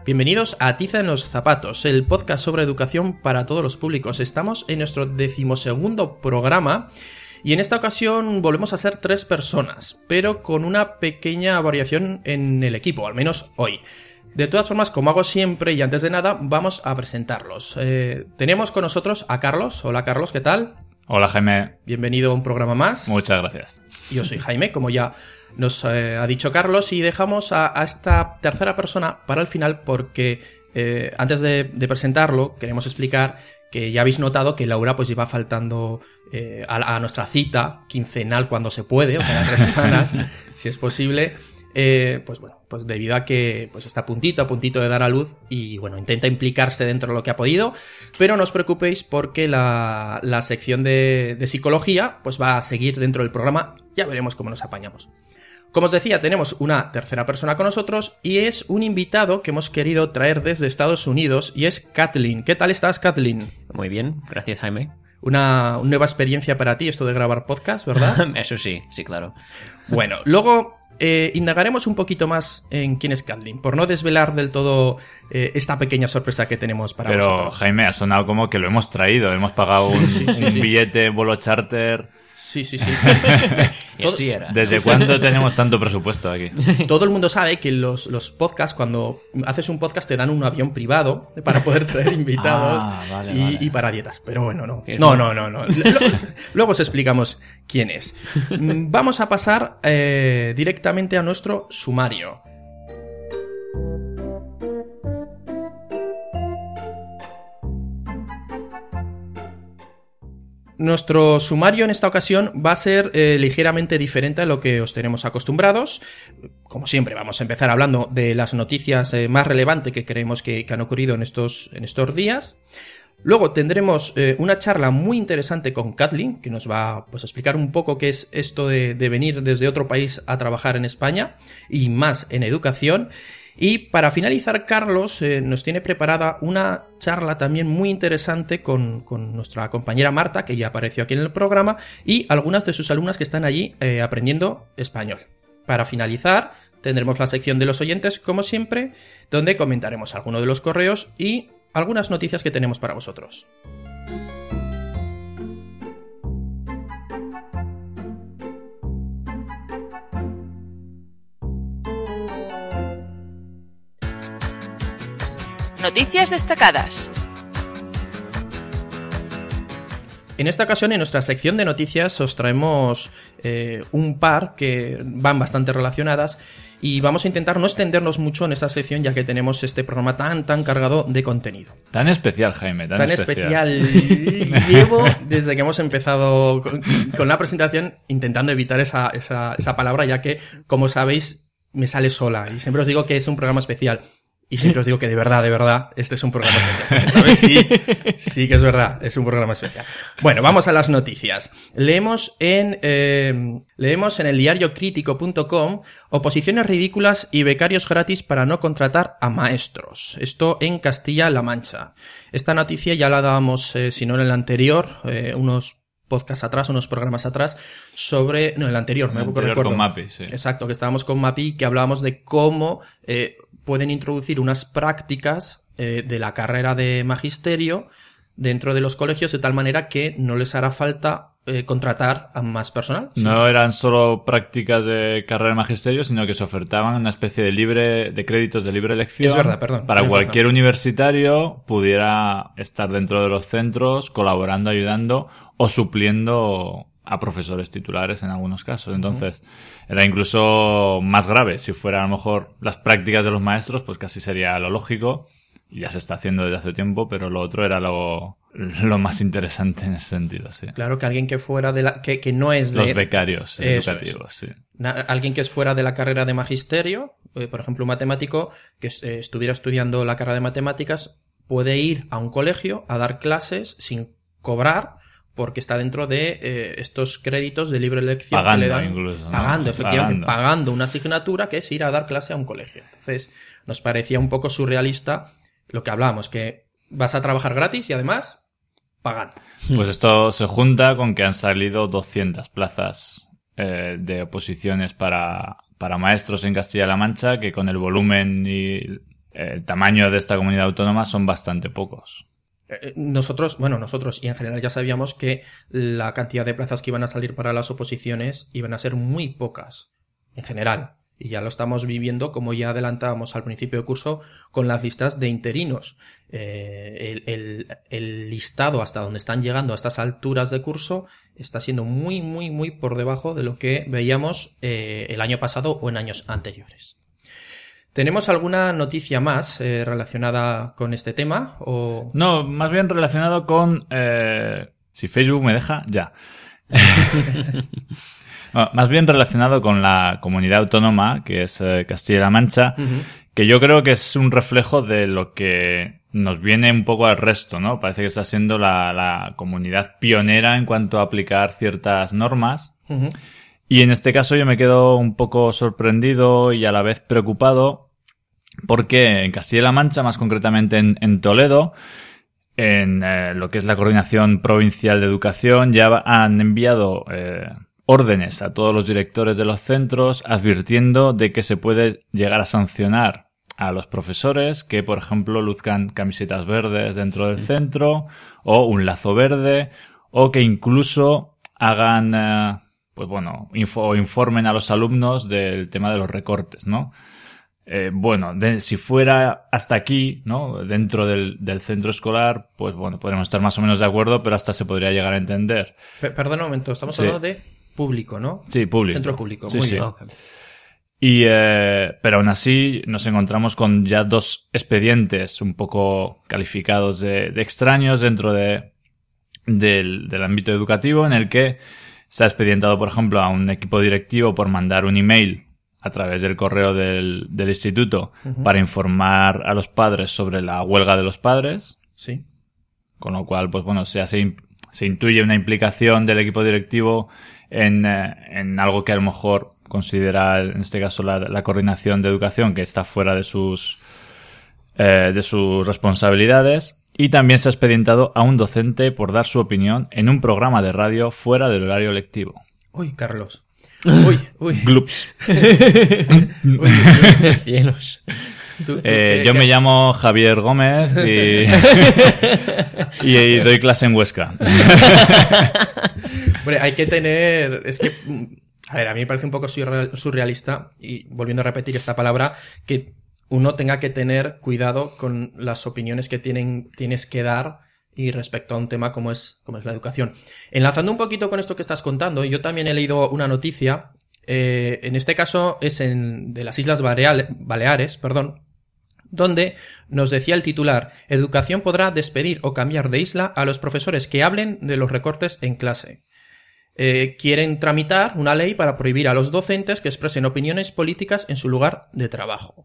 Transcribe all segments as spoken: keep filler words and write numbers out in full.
Bienvenidos a Tiza en los Zapatos, el podcast sobre educación para todos los públicos. Estamos en nuestro decimosegundo programa y en esta ocasión volvemos a ser tres personas, pero con una pequeña variación en el equipo, al menos hoy. De todas formas, como hago siempre y antes de nada, vamos a presentarlos. Eh, tenemos con nosotros a Carlos. Hola Carlos, ¿qué tal? Hola Jaime. Bienvenido a un programa más. Muchas gracias. Yo soy Jaime, como ya nos eh, ha dicho Carlos, y dejamos a, a esta tercera persona para el final porque eh, antes de, de presentarlo queremos explicar que ya habéis notado que Laura pues lleva faltando eh, a, a nuestra cita quincenal cuando se puede, o cada tres semanas, si es posible. Eh, pues bueno, pues debido a que pues está a puntito, a puntito de dar a luz y bueno, intenta implicarse dentro de lo que ha podido, pero no os preocupéis porque la, la sección de, de psicología pues va a seguir dentro del programa, ya veremos cómo nos apañamos. Como os decía, tenemos una tercera persona con nosotros y es un invitado que hemos querido traer desde Estados Unidos y es Kathleen. ¿Qué tal estás, Kathleen? Muy bien, gracias Jaime. Una, una nueva experiencia para ti esto de grabar podcast, ¿verdad? Eso sí, sí, claro. Bueno, luego eh, indagaremos un poquito más en quién es Kathleen, por no desvelar del todo eh, esta pequeña sorpresa que tenemos para Pero, vosotros. Pero Jaime, ha sonado como que lo hemos traído, hemos pagado un, sí, sí, un sí. billete, vuelo charter. Sí, sí, sí. Y así era. ¿Desde cuándo tenemos tanto presupuesto aquí? Todo el mundo sabe que los, los podcasts, cuando haces un podcast, te dan un avión privado para poder traer invitados ah, vale, y, vale. y para dietas. Pero bueno, no. No, no, no, no. Luego os explicamos quién es. Vamos a pasar eh, directamente a nuestro sumario. Nuestro sumario en esta ocasión va a ser eh, ligeramente diferente a lo que os tenemos acostumbrados. Como siempre, vamos a empezar hablando de las noticias eh, más relevantes que creemos que, que han ocurrido en estos, en estos días. Luego tendremos eh, una charla muy interesante con Kathleen, que nos va pues, a explicar un poco qué es esto de, de venir desde otro país a trabajar en España y más en educación. Y para finalizar, Carlos eh, nos tiene preparada una charla también muy interesante con, con nuestra compañera Marta, que ya apareció aquí en el programa, y algunas de sus alumnas que están allí eh, aprendiendo español. Para finalizar, tendremos la sección de los oyentes, como siempre, donde comentaremos algunos de los correos y algunas noticias que tenemos para vosotros. Noticias destacadas. En esta ocasión, en nuestra sección de noticias, os traemos eh, un par que van bastante relacionadas y vamos a intentar no extendernos mucho en esta sección ya que tenemos este programa tan, tan cargado de contenido. Tan especial, Jaime, tan, tan especial. especial. Llevo, desde que hemos empezado con, con la presentación, intentando evitar esa, esa, esa palabra ya que, como sabéis, me sale sola y siempre os digo que es un programa especial. Y siempre os digo que de verdad, de verdad, este es un programa especial. Esta vez sí, sí que es verdad, es un programa especial. Bueno, vamos a las noticias. Leemos en, eh, leemos en el diario crítico punto com oposiciones ridículas y becarios gratis para no contratar a maestros. Esto en Castilla-La Mancha. Esta noticia ya la dábamos, eh, si no en el anterior, eh, unos podcast atrás, unos programas atrás, sobre... No, el anterior, me recuerdo. Con MAPI, sí. Exacto, que estábamos con MAPI, que hablábamos de cómo eh, pueden introducir unas prácticas eh, de la carrera de magisterio dentro de los colegios de tal manera que no les hará falta eh, contratar a más personal. ¿Sí? No eran solo prácticas de carrera de magisterio, sino que se ofertaban una especie de libre de créditos de libre elección. Es verdad, perdón. Para cualquier razón. Universitario pudiera estar dentro de los centros, colaborando, ayudando o supliendo a profesores titulares en algunos casos. Entonces, uh-huh. era incluso más grave. Si fueran a lo mejor las prácticas de los maestros, pues casi sería lo lógico. Y ya se está haciendo desde hace tiempo, pero lo otro era lo, lo más interesante en ese sentido, sí. Claro, que alguien que fuera de la... que, que no es de... Los becarios educativos, sí. Na, alguien que es fuera de la carrera de magisterio, eh, por ejemplo, un matemático que eh, estuviera estudiando la carrera de matemáticas, puede ir a un colegio a dar clases sin cobrar, porque está dentro de eh, estos créditos de libre elección pagando, que le dan. Incluso, ¿no? Pagando, efectivamente, pagando. pagando una asignatura que es ir a dar clase a un colegio. Entonces, nos parecía un poco surrealista lo que hablábamos, que vas a trabajar gratis y además pagando. Pues esto se junta con que han salido doscientas plazas eh, de oposiciones para, para maestros en Castilla-La Mancha, que con el volumen y el tamaño de esta comunidad autónoma son bastante pocos. Nosotros, bueno, nosotros y en general ya sabíamos que la cantidad de plazas que iban a salir para las oposiciones iban a ser muy pocas, en general. Y ya lo estamos viviendo, como ya adelantábamos al principio de curso, con las listas de interinos. Eh, el, el, el listado hasta donde están llegando a estas alturas de curso está siendo muy, muy, muy por debajo de lo que veíamos eh, el año pasado o en años anteriores. ¿Tenemos alguna noticia más eh, relacionada con este tema? O... No, más bien relacionado con... Eh, si Facebook me deja, ya. No, más bien relacionado con la comunidad autónoma, que es eh, Castilla-La Mancha, uh-huh. que yo creo que es un reflejo de lo que nos viene un poco al resto, ¿no? Parece que está siendo la, la comunidad pionera en cuanto a aplicar ciertas normas. Uh-huh. Y en este caso yo me quedo un poco sorprendido y a la vez preocupado porque en Castilla-La Mancha, más concretamente en, en Toledo, en eh, lo que es la Coordinación Provincial de Educación, ya han enviado eh, órdenes a todos los directores de los centros advirtiendo de que se puede llegar a sancionar a los profesores que, por ejemplo, luzcan camisetas verdes dentro del centro o un lazo verde o que incluso hagan... Eh, pues bueno, info, informen a los alumnos del tema de los recortes, ¿no? Eh, bueno, de, si fuera hasta aquí, ¿no? Dentro del, del centro escolar, pues bueno, podríamos estar más o menos de acuerdo, pero hasta se podría llegar a entender. P- Perdón un momento, estamos sí. hablando de público, ¿no? Sí, público. Centro público, sí, muy sí. bien. Okay. Y, eh, pero aún así nos encontramos con ya dos expedientes un poco calificados de, de extraños dentro de, del, del ámbito educativo, en el que se ha expedientado, por ejemplo, a un equipo directivo por mandar un email a través del correo del, del instituto uh-huh. para informar a los padres sobre la huelga de los padres. Sí. Con lo cual, pues bueno, se, hace, se intuye una implicación del equipo directivo en, eh, en algo que a lo mejor considera, en este caso, la, la coordinación de educación, que está fuera de sus, eh, de sus responsabilidades. Y también se ha expedientado a un docente por dar su opinión en un programa de radio fuera del horario lectivo. Uy, Carlos. Uy, uy. Glups. uy, uy, uy. Cielos. ¿Tú, tú eh, yo me has... llamo Javier Gómez y, y, y doy clase en Huesca. Hombre, hay que tener... Es que... A ver, a mí me parece un poco surrealista, y volviendo a repetir esta palabra, que uno tenga que tener cuidado con las opiniones que tienen, tienes que dar y respecto a un tema como es, como es la educación. Enlazando un poquito con esto que estás contando, yo también he leído una noticia, eh, en este caso es en, de las Islas Baleares, Baleares, perdón, donde nos decía el titular: Educación podrá despedir o cambiar de isla a los profesores que hablen de los recortes en clase. Eh, quieren tramitar una ley para prohibir a los docentes que expresen opiniones políticas en su lugar de trabajo.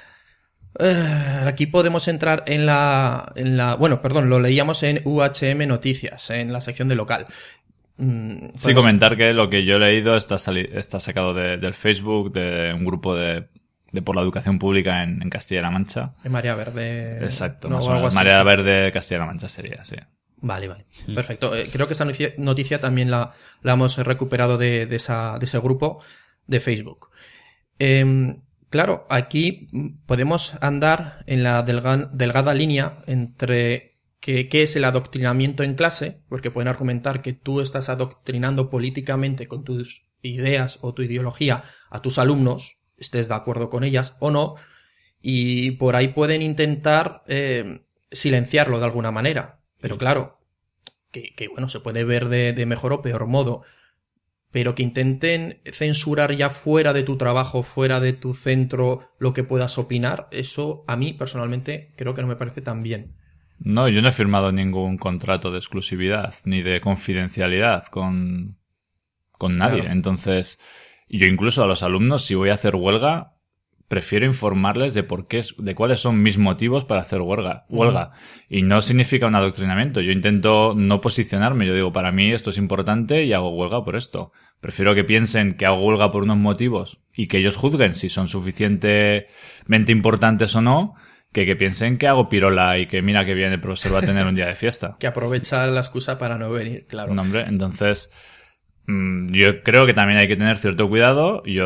Uh, aquí podemos entrar en la, en la... Bueno, perdón, lo leíamos en U H M Noticias, en la sección de local. Mm, sí, comentar que lo que yo he leído está, sali- está sacado de, del Facebook de un grupo de, de por la educación pública en, en Castilla-La Mancha. De Marea Verde. Exacto, no, más o menos. Marea Verde de Castilla-La Mancha sería, sí. Vale, vale. Mm. Perfecto. Eh, creo que esta noticia, noticia también la, la hemos recuperado de, de, esa, de ese grupo de Facebook. Eh, Claro, aquí podemos andar en la delga, delgada línea entre qué es el adoctrinamiento en clase, porque pueden argumentar que tú estás adoctrinando políticamente con tus ideas o tu ideología a tus alumnos, estés de acuerdo con ellas o no, y por ahí pueden intentar eh, silenciarlo de alguna manera. Pero claro, que, que bueno, se puede ver de, de mejor o peor modo. Pero que intenten censurar ya fuera de tu trabajo, fuera de tu centro, lo que puedas opinar, eso a mí personalmente creo que no me parece tan bien. No, yo no he firmado ningún contrato de exclusividad ni de confidencialidad con, con nadie. Claro. Entonces, yo incluso a los alumnos, si voy a hacer huelga, prefiero informarles de por qué, de cuáles son mis motivos para hacer huelga. huelga. Uh-huh. Y no significa un adoctrinamiento. Yo intento no posicionarme. Yo digo, para mí esto es importante y hago huelga por esto. Prefiero que piensen que hago huelga por unos motivos y que ellos juzguen si son suficientemente importantes o no, que que piensen que hago pirola y que mira que bien el profesor va a tener un día de fiesta. Que aprovecha la excusa para no venir, claro. No, hombre, entonces mmm, yo creo que también hay que tener cierto cuidado. Yo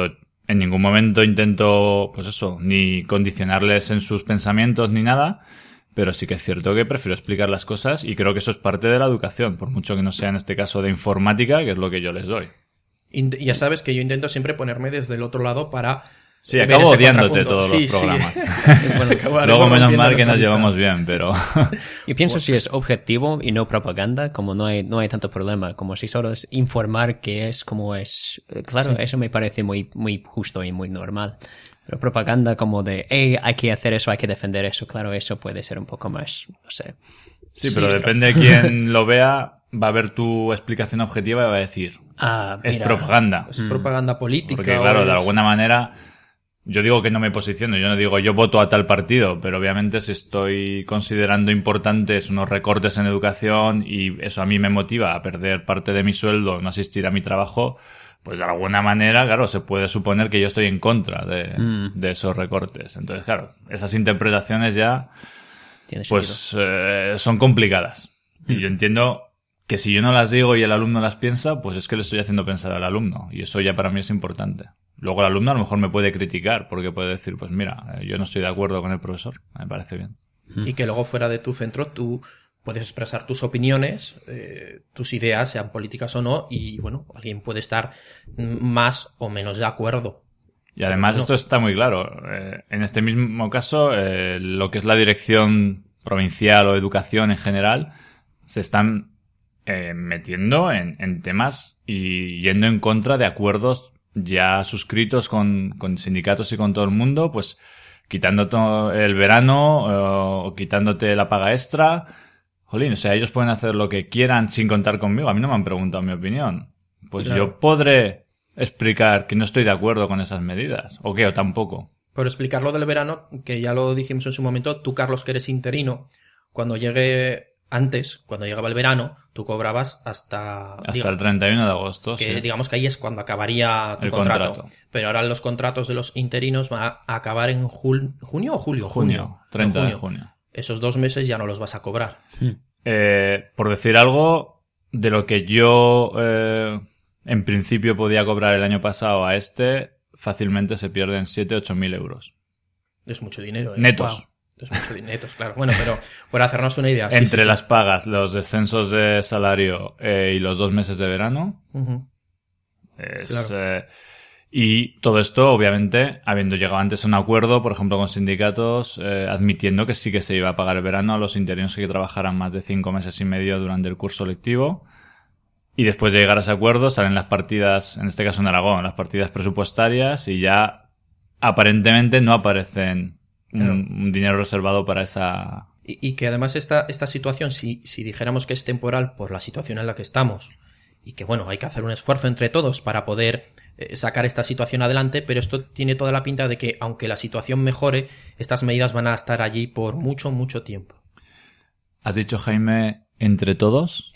en ningún momento intento, pues eso, ni condicionarles en sus pensamientos ni nada, pero sí que es cierto que prefiero explicar las cosas y creo que eso es parte de la educación, por mucho que no sea en este caso de informática, que es lo que yo les doy. Y ya sabes que yo intento siempre ponerme desde el otro lado para... Sí, acabo odiándote todos sí, los programas. Sí. Bueno, luego menos mal que nos llevamos bien, pero... Yo pienso si es objetivo y no propaganda, como no hay no hay tanto problema, como si solo es informar que es como es. Claro, sí. Eso me parece muy muy justo y muy normal. Pero propaganda como de, hey, hay que hacer eso, hay que defender eso, claro, eso puede ser un poco más, no sé. Sí, pero sí, depende de quién lo vea, va a ver tu explicación objetiva y va a decir, ah, es mira, propaganda. Es mm. propaganda política. Porque claro, es... de alguna manera... Yo digo que no me posiciono, yo no digo yo voto a tal partido, pero obviamente si estoy considerando importantes unos recortes en educación y eso a mí me motiva a perder parte de mi sueldo, no asistir a mi trabajo, pues de alguna manera, claro, se puede suponer que yo estoy en contra de, mm. de esos recortes. Entonces, claro, esas interpretaciones ya pues eh, son complicadas. Mm. Y yo entiendo que si yo no las digo y el alumno las piensa, pues es que le estoy haciendo pensar al alumno y eso ya para mí es importante. Luego el alumno a lo mejor me puede criticar porque puede decir, pues mira, yo no estoy de acuerdo con el profesor, me parece bien. Y que luego fuera de tu centro tú puedes expresar tus opiniones, eh, tus ideas, sean políticas o no, y bueno, alguien puede estar más o menos de acuerdo. Y además no. Esto está muy claro. Eh, en este mismo caso, eh, lo que es la dirección provincial o educación en general, se están eh, metiendo en, en temas y yendo en contra de acuerdos ya suscritos con, con sindicatos y con todo el mundo, pues quitándote el verano o, o quitándote la paga extra. Jolín, o sea, ellos pueden hacer lo que quieran sin contar conmigo. A mí no me han preguntado mi opinión. Pues claro. Yo podré explicar que no estoy de acuerdo con esas medidas. ¿O qué? ¿O tampoco? Por explicar lo del verano, que ya lo dijimos en su momento, tú, Carlos, que eres interino, cuando llegue... Antes, cuando llegaba el verano, tú cobrabas hasta... Hasta digamos, el treinta y uno de agosto, que sí. Digamos que ahí es cuando acabaría tu el contrato. contrato. Pero ahora los contratos de los interinos van a acabar en jul... junio o julio. Junio, treinta junio. de junio. Esos dos meses ya no los vas a cobrar. Eh, por decir algo, de lo que yo eh, en principio podía cobrar el año pasado a este, fácilmente se pierden siete, ocho mil euros. Es mucho dinero, ¿eh? Netos. Wow. Es mucho dinero, claro. Bueno, pero por hacernos una idea. Entre sí, sí, las sí. pagas, los descensos de salario eh, y los dos meses de verano. Uh-huh. Es, claro. eh, y todo esto, obviamente, habiendo llegado antes a un acuerdo, por ejemplo, con sindicatos, eh, admitiendo que sí que se iba a pagar el verano a los interinos que trabajaran más de cinco meses y medio durante el curso lectivo. Y después de llegar a ese acuerdo, salen las partidas, en este caso en Aragón, las partidas presupuestarias y ya aparentemente no aparecen... Un, un dinero reservado para esa... Y, y que además esta, esta situación, si, si dijéramos que es temporal por la situación en la que estamos, y que bueno, hay que hacer un esfuerzo entre todos para poder eh, sacar esta situación adelante, pero esto tiene toda la pinta de que, aunque la situación mejore, estas medidas van a estar allí por mucho, mucho tiempo. ¿Has dicho, Jaime, entre todos?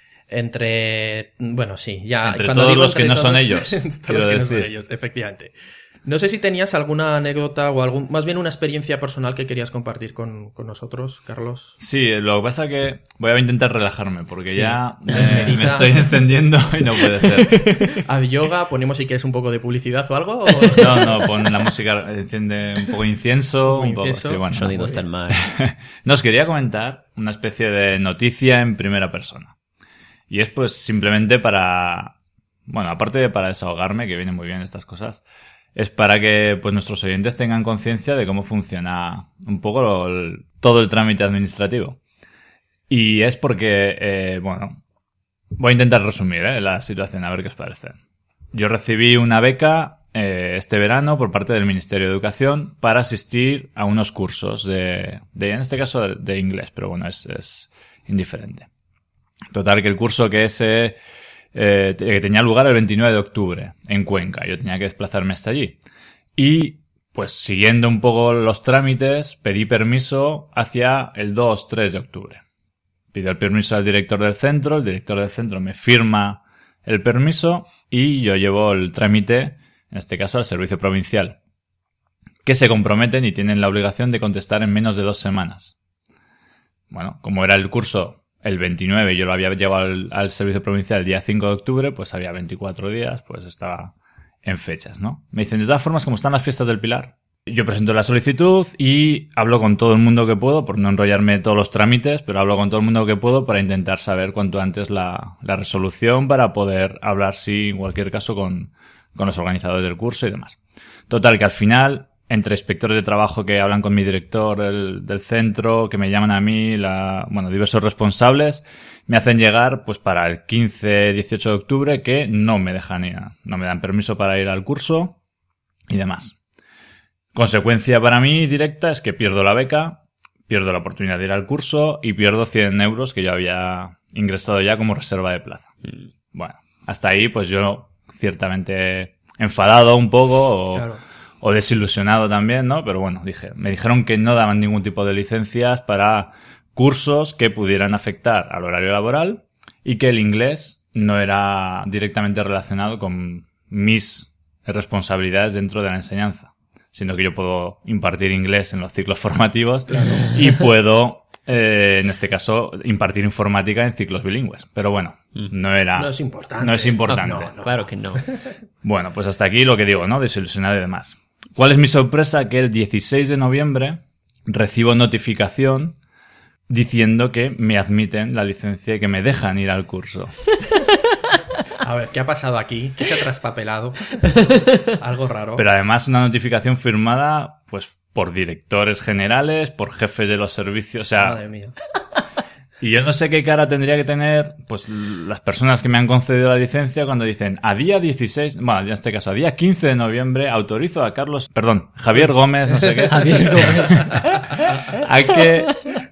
Entre... Bueno, sí, ya... Entre cuando todos digo los entre que no todos, son ellos. todos los que decir. no son ellos, efectivamente. No sé si tenías alguna anécdota o algún, más bien una experiencia personal que querías compartir con, con nosotros, Carlos. Sí, lo que pasa es que voy a intentar relajarme porque sí. ya eh, me estoy encendiendo y no puede ser. A yoga, ponemos si quieres un poco de publicidad o algo. ¿O? No, no, pon la música, enciende un poco de incienso. Un poco, incienso. sí, bueno. Sonidos del mar. No, os quería comentar una especie de noticia en primera persona. Y es pues simplemente para, bueno, aparte de para desahogarme, que vienen muy bien estas cosas, es para que pues nuestros oyentes tengan conciencia de cómo funciona un poco lo, el, todo el trámite administrativo. Y es porque, eh, bueno, voy a intentar resumir eh, la situación, a ver qué os parece. Yo recibí una beca eh, este verano por parte del Ministerio de Educación para asistir a unos cursos de, de en este caso, de, de inglés, pero bueno, es, es indiferente. Total, que el curso que ese... Eh, que tenía lugar el veintinueve de octubre en Cuenca. Yo tenía que desplazarme hasta allí. Y, pues, siguiendo un poco los trámites, pedí permiso hacia el dos tres de octubre. Pido el permiso al director del centro, el director del centro me firma el permiso y yo llevo el trámite, en este caso, al servicio provincial, que se comprometen y tienen la obligación de contestar en menos de dos semanas. Bueno, como era el curso el veintinueve, yo lo había llevado al, al servicio provincial el día cinco de octubre, pues había veinticuatro días, pues estaba en fechas, ¿no? Me dicen, de todas formas, como están las fiestas del Pilar, yo presento la solicitud y hablo con todo el mundo que puedo, por no enrollarme todos los trámites, pero hablo con todo el mundo que puedo para intentar saber cuanto antes la, la resolución para poder hablar, sí, en cualquier caso, con, con los organizadores del curso y demás. Total, que al final, entre inspectores de trabajo que hablan con mi director del, del centro, que me llaman a mí, la, bueno, diversos responsables, me hacen llegar, pues para el quince, dieciocho de octubre, que no me dejan ir, no me dan permiso para ir al curso y demás. Consecuencia para mí directa es que pierdo la beca, pierdo la oportunidad de ir al curso y pierdo cien euros que yo había ingresado ya como reserva de plaza. Bueno, hasta ahí pues yo ciertamente enfadado un poco o, claro. o desilusionado también, ¿no? Pero bueno, dije, me dijeron que no daban ningún tipo de licencias para cursos que pudieran afectar al horario laboral y que el inglés no era directamente relacionado con mis responsabilidades dentro de la enseñanza, sino que yo puedo impartir inglés en los ciclos formativos claro. y puedo, eh, en este caso, impartir informática en ciclos bilingües. Pero bueno, no era... No es importante. No es importante. No, no, no. Claro que no. Bueno, pues hasta aquí lo que digo, ¿no? Desilusionado y demás. ¿Cuál es mi sorpresa? Que el dieciséis de noviembre recibo notificación diciendo que me admiten la licencia y que me dejan ir al curso. A ver, ¿qué ha pasado aquí? ¿Qué se ha traspapelado? Algo raro. Pero además una notificación firmada pues por directores generales, por jefes de los servicios, o sea... Madre mía. Y yo no sé qué cara tendría que tener pues las personas que me han concedido la licencia cuando dicen a día dieciséis, bueno, en este caso a día quince de noviembre autorizo a Carlos, perdón, Javier Gómez, no sé qué. Javier Gómez. a que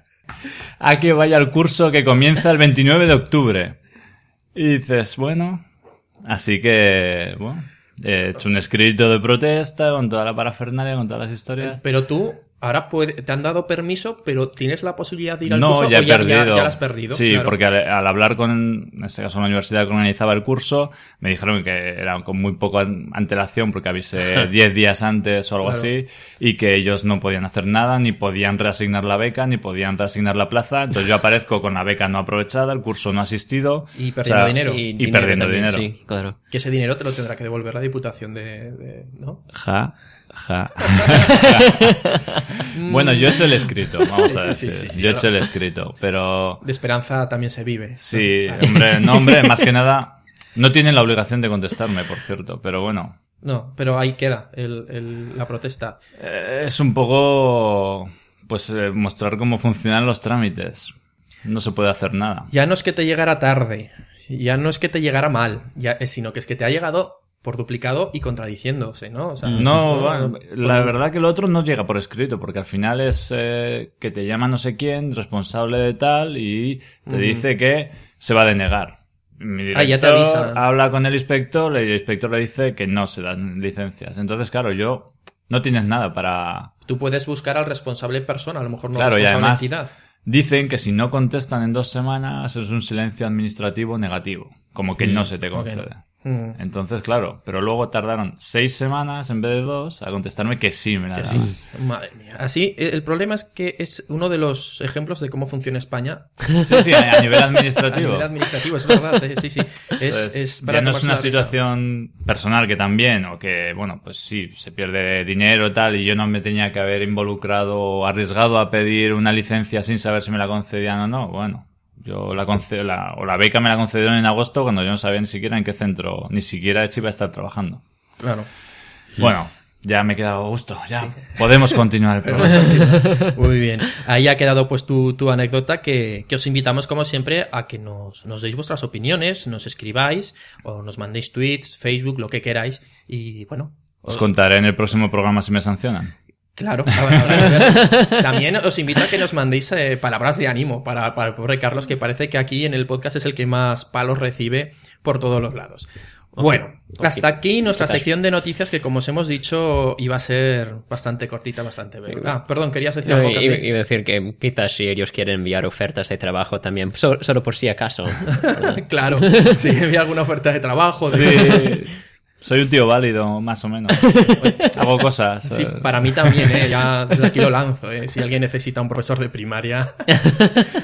a que vaya al curso que comienza el veintinueve de octubre. Y dices, bueno, así que, bueno, he hecho un escrito de protesta con toda la parafernalia, con todas las historias. Pero tú, ahora puede, te han dado permiso, pero ¿tienes la posibilidad de ir al no, curso ya o he ya, perdido. ya, ya lo has perdido? Sí, claro. porque al, al hablar con, en este caso, la universidad que organizaba el curso, me dijeron que era con muy poca antelación, porque avisé diez días antes o algo Claro. así, y que ellos no podían hacer nada, ni podían reasignar la beca, ni podían reasignar la plaza. Entonces yo aparezco con la beca no aprovechada, el curso no asistido. Y perdiendo o sea, dinero. Y, Y dinero perdiendo también, dinero. Sí, claro. Que ese dinero te lo tendrá que devolver la Diputación de... de ¿no? Ja, ja. Bueno, yo he hecho el escrito, vamos Sí, a sí, decir. sí, sí, sí, yo he claro. hecho el escrito, pero... De esperanza también se vive. Sí, Claro. hombre, no, hombre, más que nada, no tienen la obligación de contestarme, por cierto, pero bueno. No, pero ahí queda el, el, la protesta. Eh, es un poco, pues, eh, mostrar cómo funcionan los trámites. No se puede hacer nada. Ya no es que te llegara tarde, ya no es que te llegara mal, ya, sino que es que te ha llegado por duplicado y contradiciéndose, ¿no? O sea, No, bueno, no, la por- verdad que lo otro no llega por escrito, porque al final es eh, que te llama no sé quién, responsable de tal, y te Ujú. dice que se va a denegar. Mi director Ah, ya te avisan. habla con el inspector y el inspector le dice que no se dan licencias. Entonces, claro, yo no tienes nada para... Tú puedes buscar al responsable persona, a lo mejor no Claro, y responsable además entidad. dicen que si no contestan en dos semanas es un silencio administrativo negativo, como que no se te concede. Mm. Entonces, claro, pero luego tardaron seis semanas en vez de dos a contestarme que sí me la Que daban. sí. Madre mía. Así, eh, el problema es que es uno de los ejemplos de cómo funciona España Sí, sí, a a nivel a administrativo. nivel administrativo, es verdad, eh, sí, sí. Es, Entonces, es para ya no es tomarse una la risa. situación personal que también, o que, bueno, pues sí, se pierde dinero y tal, y yo no me tenía que haber involucrado o arriesgado a pedir una licencia sin saber si me la concedían o no. Bueno, yo la concedo, la, o la beca me la concedieron en agosto cuando yo no sabía ni siquiera en qué centro, ni siquiera si iba a estar trabajando. Claro. Bueno, ya me he quedado a gusto, ya podemos continuar el Podemos programa. continuar. Muy bien. Ahí ha quedado pues tu, tu anécdota que, que os invitamos como siempre a que nos, nos deis vuestras opiniones, nos escribáis o nos mandéis tweets, Facebook, lo que queráis y bueno. Os contaré en el próximo programa si me sancionan. Claro, habrá que ver. También os invito a que nos mandéis eh, palabras de ánimo para, para el pobre Carlos, que parece que aquí en el podcast es el que más palos recibe por todos los lados. Bueno, ok. hasta aquí nuestra Total. sección de noticias que, como os hemos dicho, iba a ser bastante cortita, bastante breve. Ah, perdón, querías decir No, algo, iba, Carmen? iba a decir que quizás si ellos quieren enviar ofertas de trabajo también, so- solo por si acaso. Claro, si había alguna oferta de trabajo. De... Sí, soy un tío válido, más o menos. Hago cosas. Sí, eh, para mí también, ¿eh? Ya desde aquí lo lanzo, ¿eh? Si alguien necesita un profesor de primaria.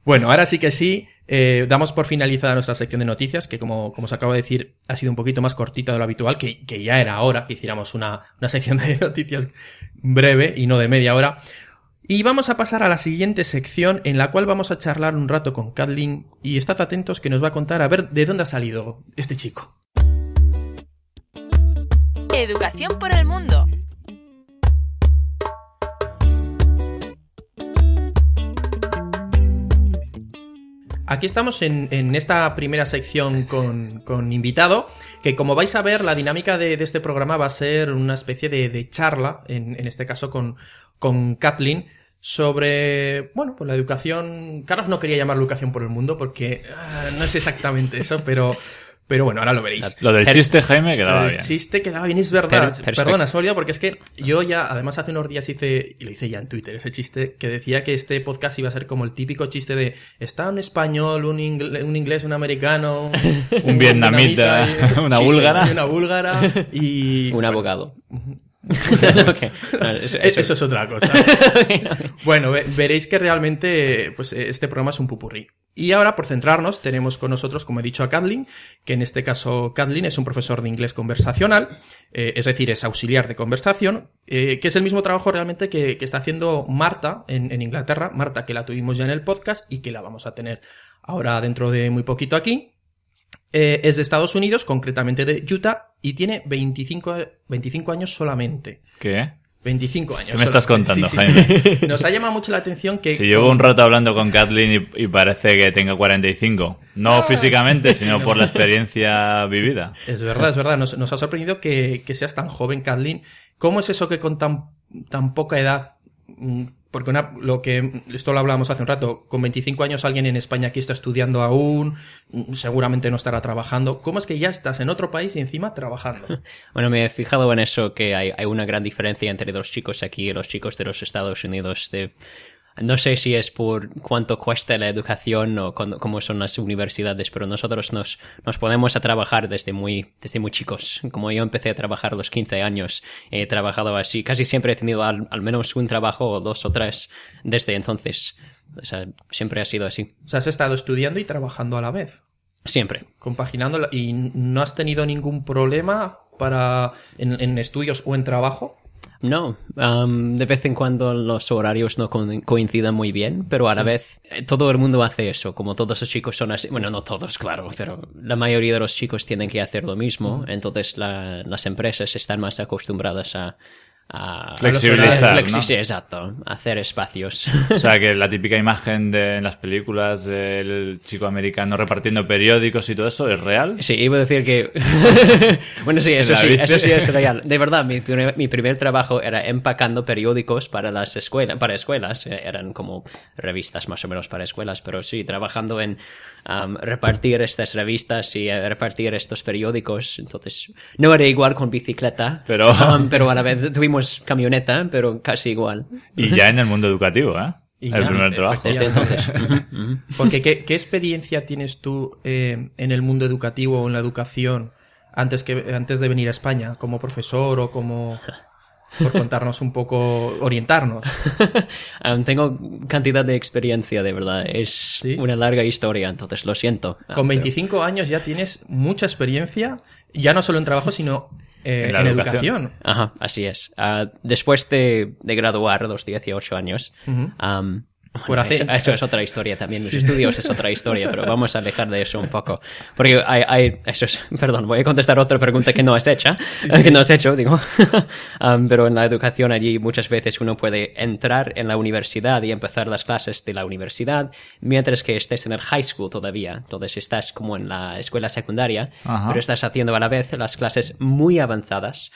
Bueno, ahora sí que sí, eh, damos por finalizada nuestra sección de noticias, que como, como os acabo de decir, ha sido un poquito más cortita de lo habitual, que, que ya era hora que hiciéramos una, una sección de noticias breve y no de media hora. Y vamos a pasar a la siguiente sección, en la cual vamos a charlar un rato con Kathleen, y estad atentos que nos va a contar a ver de dónde ha salido este chico. Educación por el mundo. Aquí estamos en, en esta primera sección con, con invitado, que como vais a ver, la dinámica de, de este programa va a ser una especie de, de charla, en, en este caso con, con Kathleen, sobre, bueno, pues la educación. Carlos no quería llamarlo educación por el mundo porque uh, no es exactamente eso, pero... Pero bueno, ahora lo veréis. Lo del chiste, Jaime, quedaba El bien. chiste quedaba bien, es verdad. Per- Perdona, se me ha olvidado porque es que yo ya, además hace unos días hice, y lo hice ya en Twitter, ese chiste que decía que este podcast iba a ser como el típico chiste de está un español, un, ingle, un inglés, un americano, un, un vietnamita, y, una chiste, búlgara. y una búlgara y... Un abogado. Okay. No, eso, eso, eso. eso es otra cosa. Bueno, ve, veréis que realmente pues este programa es un pupurrí. Y ahora, por centrarnos, tenemos con nosotros, como he dicho, a Kathleen, que en este caso Kathleen es un profesor de inglés conversacional, eh, es decir, es auxiliar de conversación, eh, que es el mismo trabajo realmente que, que está haciendo Marta en, en Inglaterra, Marta que la tuvimos ya en el podcast y que la vamos a tener ahora dentro de muy poquito aquí. Eh, es de Estados Unidos, concretamente de Utah, y tiene veinticinco, veinticinco años solamente. ¿Qué? veinticinco años. ¿Qué me estás contando, sí, sí, Jaime? Sí. Nos ha llamado mucho la atención que... Si llevo con... un rato hablando con Kathleen y, y parece que tenga cuarenta y cinco. No Ah. físicamente, sino por la experiencia vivida. Es verdad, es verdad. Nos, nos ha sorprendido que, que seas tan joven, Kathleen. ¿Cómo es eso que con tan, tan poca edad... Porque una, lo que esto lo hablábamos hace un rato, con veinticinco años alguien en España aquí está estudiando aún, seguramente no estará trabajando. ¿Cómo es que ya estás en otro país y encima trabajando? Bueno, me he fijado en eso, que hay, hay una gran diferencia entre los chicos aquí y los chicos de los Estados Unidos. De, no sé si es por cuánto cuesta la educación o con, cómo son las universidades, pero nosotros nos, nos ponemos a trabajar desde muy, desde muy chicos. Como yo empecé a trabajar a los quince años, he trabajado así. Casi siempre he tenido al, al menos un trabajo o dos o tres desde entonces. O sea, siempre ha sido así. O sea, has estado estudiando y trabajando a la vez. Siempre. Compaginándolo. ¿Y no has tenido ningún problema para en, en estudios o en trabajo? No, um, de vez en cuando los horarios no co- coinciden muy bien, pero a la Sí. vez eh, todo el mundo hace eso, como todos los chicos son así, bueno, no todos, claro, pero la mayoría de los chicos tienen que hacer lo mismo, entonces la, las empresas están más acostumbradas a... a Flexibilizar, a flexi- ¿no? Sí, exacto, a hacer espacios. O sea, que la típica imagen de en las películas del chico americano repartiendo periódicos y todo eso, ¿es real? Sí, iba a decir que... bueno, sí, eso La sí, bici. eso sí es real. De verdad, mi primer, mi primer trabajo era empacando periódicos para las escuelas, para escuelas. Eh, Eran como revistas más o menos para escuelas, pero sí, trabajando en um, repartir estas revistas y eh, repartir estos periódicos. Entonces, no era igual con bicicleta, Pero- um, pero a la vez tuvimos camioneta, pero casi igual. Y ya en el mundo educativo, ¿eh? Y el ya, primer trabajo. Desde entonces. Porque ¿qué, qué experiencia tienes tú eh, en el mundo educativo o en la educación antes, que, antes de venir a España? ¿Como profesor o como...? Por contarnos un poco, orientarnos. Um, tengo cantidad de experiencia, de verdad. Es ¿Sí? una larga historia, entonces lo siento. Ah, Con pero- veinticinco años ya tienes mucha experiencia, ya no solo en trabajo, sino eh, En la en educación. educación. Ajá, así es. Ah, después de, de graduar a los dieciocho años, Ujú. am, Por hacer- eso, eso es otra historia también. Los Sí. estudios es otra historia, pero vamos a alejar de eso un poco. Porque hay, hay eso es, perdón, voy a contestar otra pregunta que no has hecha, que no has hecho, digo. Am, pero en la educación allí muchas veces uno puede entrar en la universidad y empezar las clases de la universidad, mientras que estés en el high school todavía. Entonces estás como en la escuela secundaria, Ajá. pero estás haciendo a la vez las clases muy avanzadas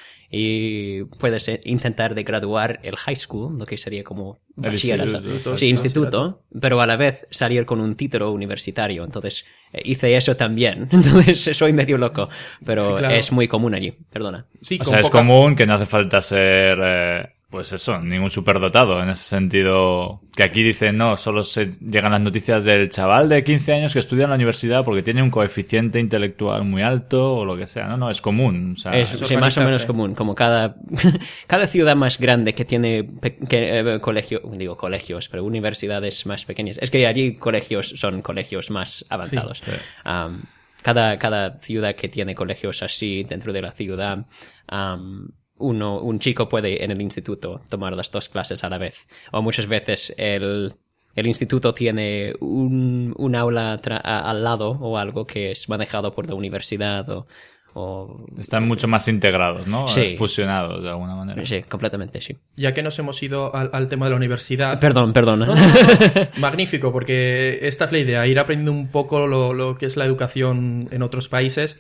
y puedes eh, intentar de graduar el high school, lo que sería como El bachillerato. instituto, Sí, sí, instituto, pero a la vez salir con un título universitario. Entonces eh, hice eso también. Entonces soy medio loco, pero Sí, claro. es muy común allí. Perdona. Sí, O con sea, es poca- común que no hace falta ser eh, pues eso, ningún superdotado en ese sentido. Que aquí dicen, no, solo se llegan las noticias del chaval de quince años que estudia en la universidad porque tiene un coeficiente intelectual muy alto o lo que sea. No, no, es común. O sea, es sí, más o menos común. Como cada, cada ciudad más grande que tiene pe- que, eh, colegio, digo colegios, pero universidades más pequeñas. Es que allí colegios son colegios más avanzados. Sí, sí. Um, cada, cada ciudad que tiene colegios así dentro de la ciudad, um, uno, un chico puede en el instituto tomar las dos clases a la vez. O muchas veces el, el instituto tiene un, un aula tra- a, al lado o algo que es manejado por la universidad o, o... Están mucho más integrados, ¿no? Sí. Fusionados de alguna manera. Sí, completamente, sí. Ya que nos hemos ido al, al tema de la universidad... Perdón, perdón. No, no, no, no. Magnífico, porque esta es la idea, ir aprendiendo un poco lo, lo que es la educación en otros países.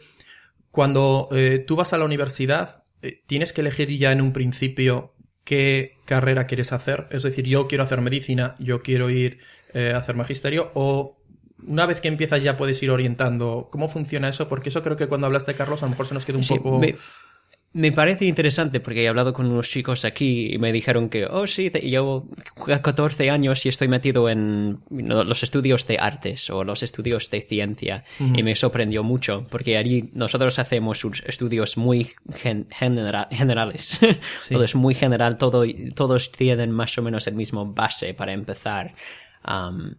Cuando eh, tú vas a la universidad, eh, tienes que elegir ya en un principio qué carrera quieres hacer. Es decir, yo quiero hacer medicina, yo quiero ir eh, a hacer magisterio, o una vez que empiezas ya puedes ir orientando. ¿Cómo funciona eso? Porque eso creo que cuando hablaste, Carlos, a lo mejor se nos quedó un Sí, poco... me, me parece interesante porque he hablado con unos chicos aquí y me dijeron que, oh sí, te, llevo catorce años y estoy metido en no, los estudios de artes o los estudios de ciencia. Uh-huh. Y me sorprendió mucho porque allí nosotros hacemos estudios muy gen, genera, generales. Sí. Todo es muy general, todo, todos tienen más o menos el mismo base para empezar. Um,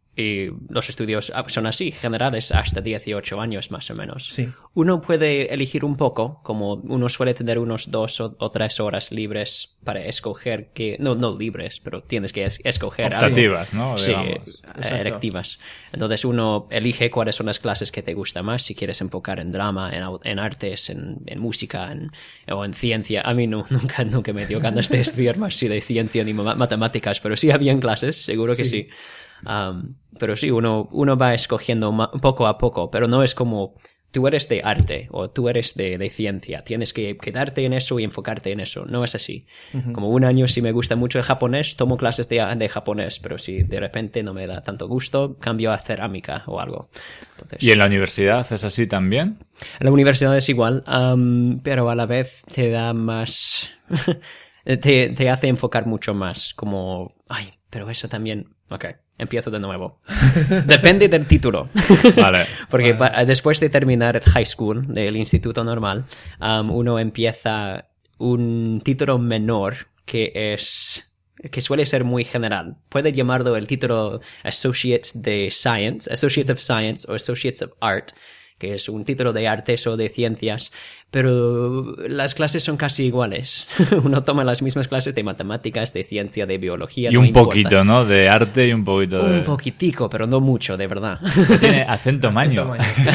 Y los estudios son así, generales, hasta dieciocho años más o menos. Sí. Uno puede elegir un poco, como uno suele tener unos dos o, o tres horas libres para escoger que... No, no libres, pero tienes que es, escoger optativas, algo. ¿no? Sí, Digamos. electivas. Entonces uno elige cuáles son las clases que te gustan más, si quieres enfocar en drama, en, en artes, en, en música, en, o en ciencia. A mí no, nunca, nunca me dio ganas de estudiar más de ciencia ni matemáticas, pero sí habían clases, seguro que sí. sí. Um, pero sí, uno, uno va escogiendo ma- poco a poco, pero no es como tú eres de arte o tú eres de, de ciencia, tienes que quedarte en eso y enfocarte en eso, no es así. Uh-huh. Como un año si me gusta mucho el japonés, tomo clases de, de japonés, pero si de repente no me da tanto gusto, cambio a cerámica o algo. Entonces, ¿y en la universidad es así también? La universidad es igual, um, pero a la vez te da más... te, te hace enfocar mucho más, como... Ay, pero eso también... Ok, empiezo de nuevo. Depende del título. Vale. Porque vale. Pa- después de terminar el high school, del instituto normal, um, uno empieza un título menor que es... que suele ser muy general. Puede llamarlo el título Associates de Science, Associates of Science o Associates of Art, que es un título de artes o de ciencias, pero las clases son casi iguales. Uno toma las mismas clases de matemáticas, de ciencia, de biología. Y no un importa. poquito, ¿no? De arte y un poquito de... Un poquitico, pero no mucho, de verdad. Tiene acento maño.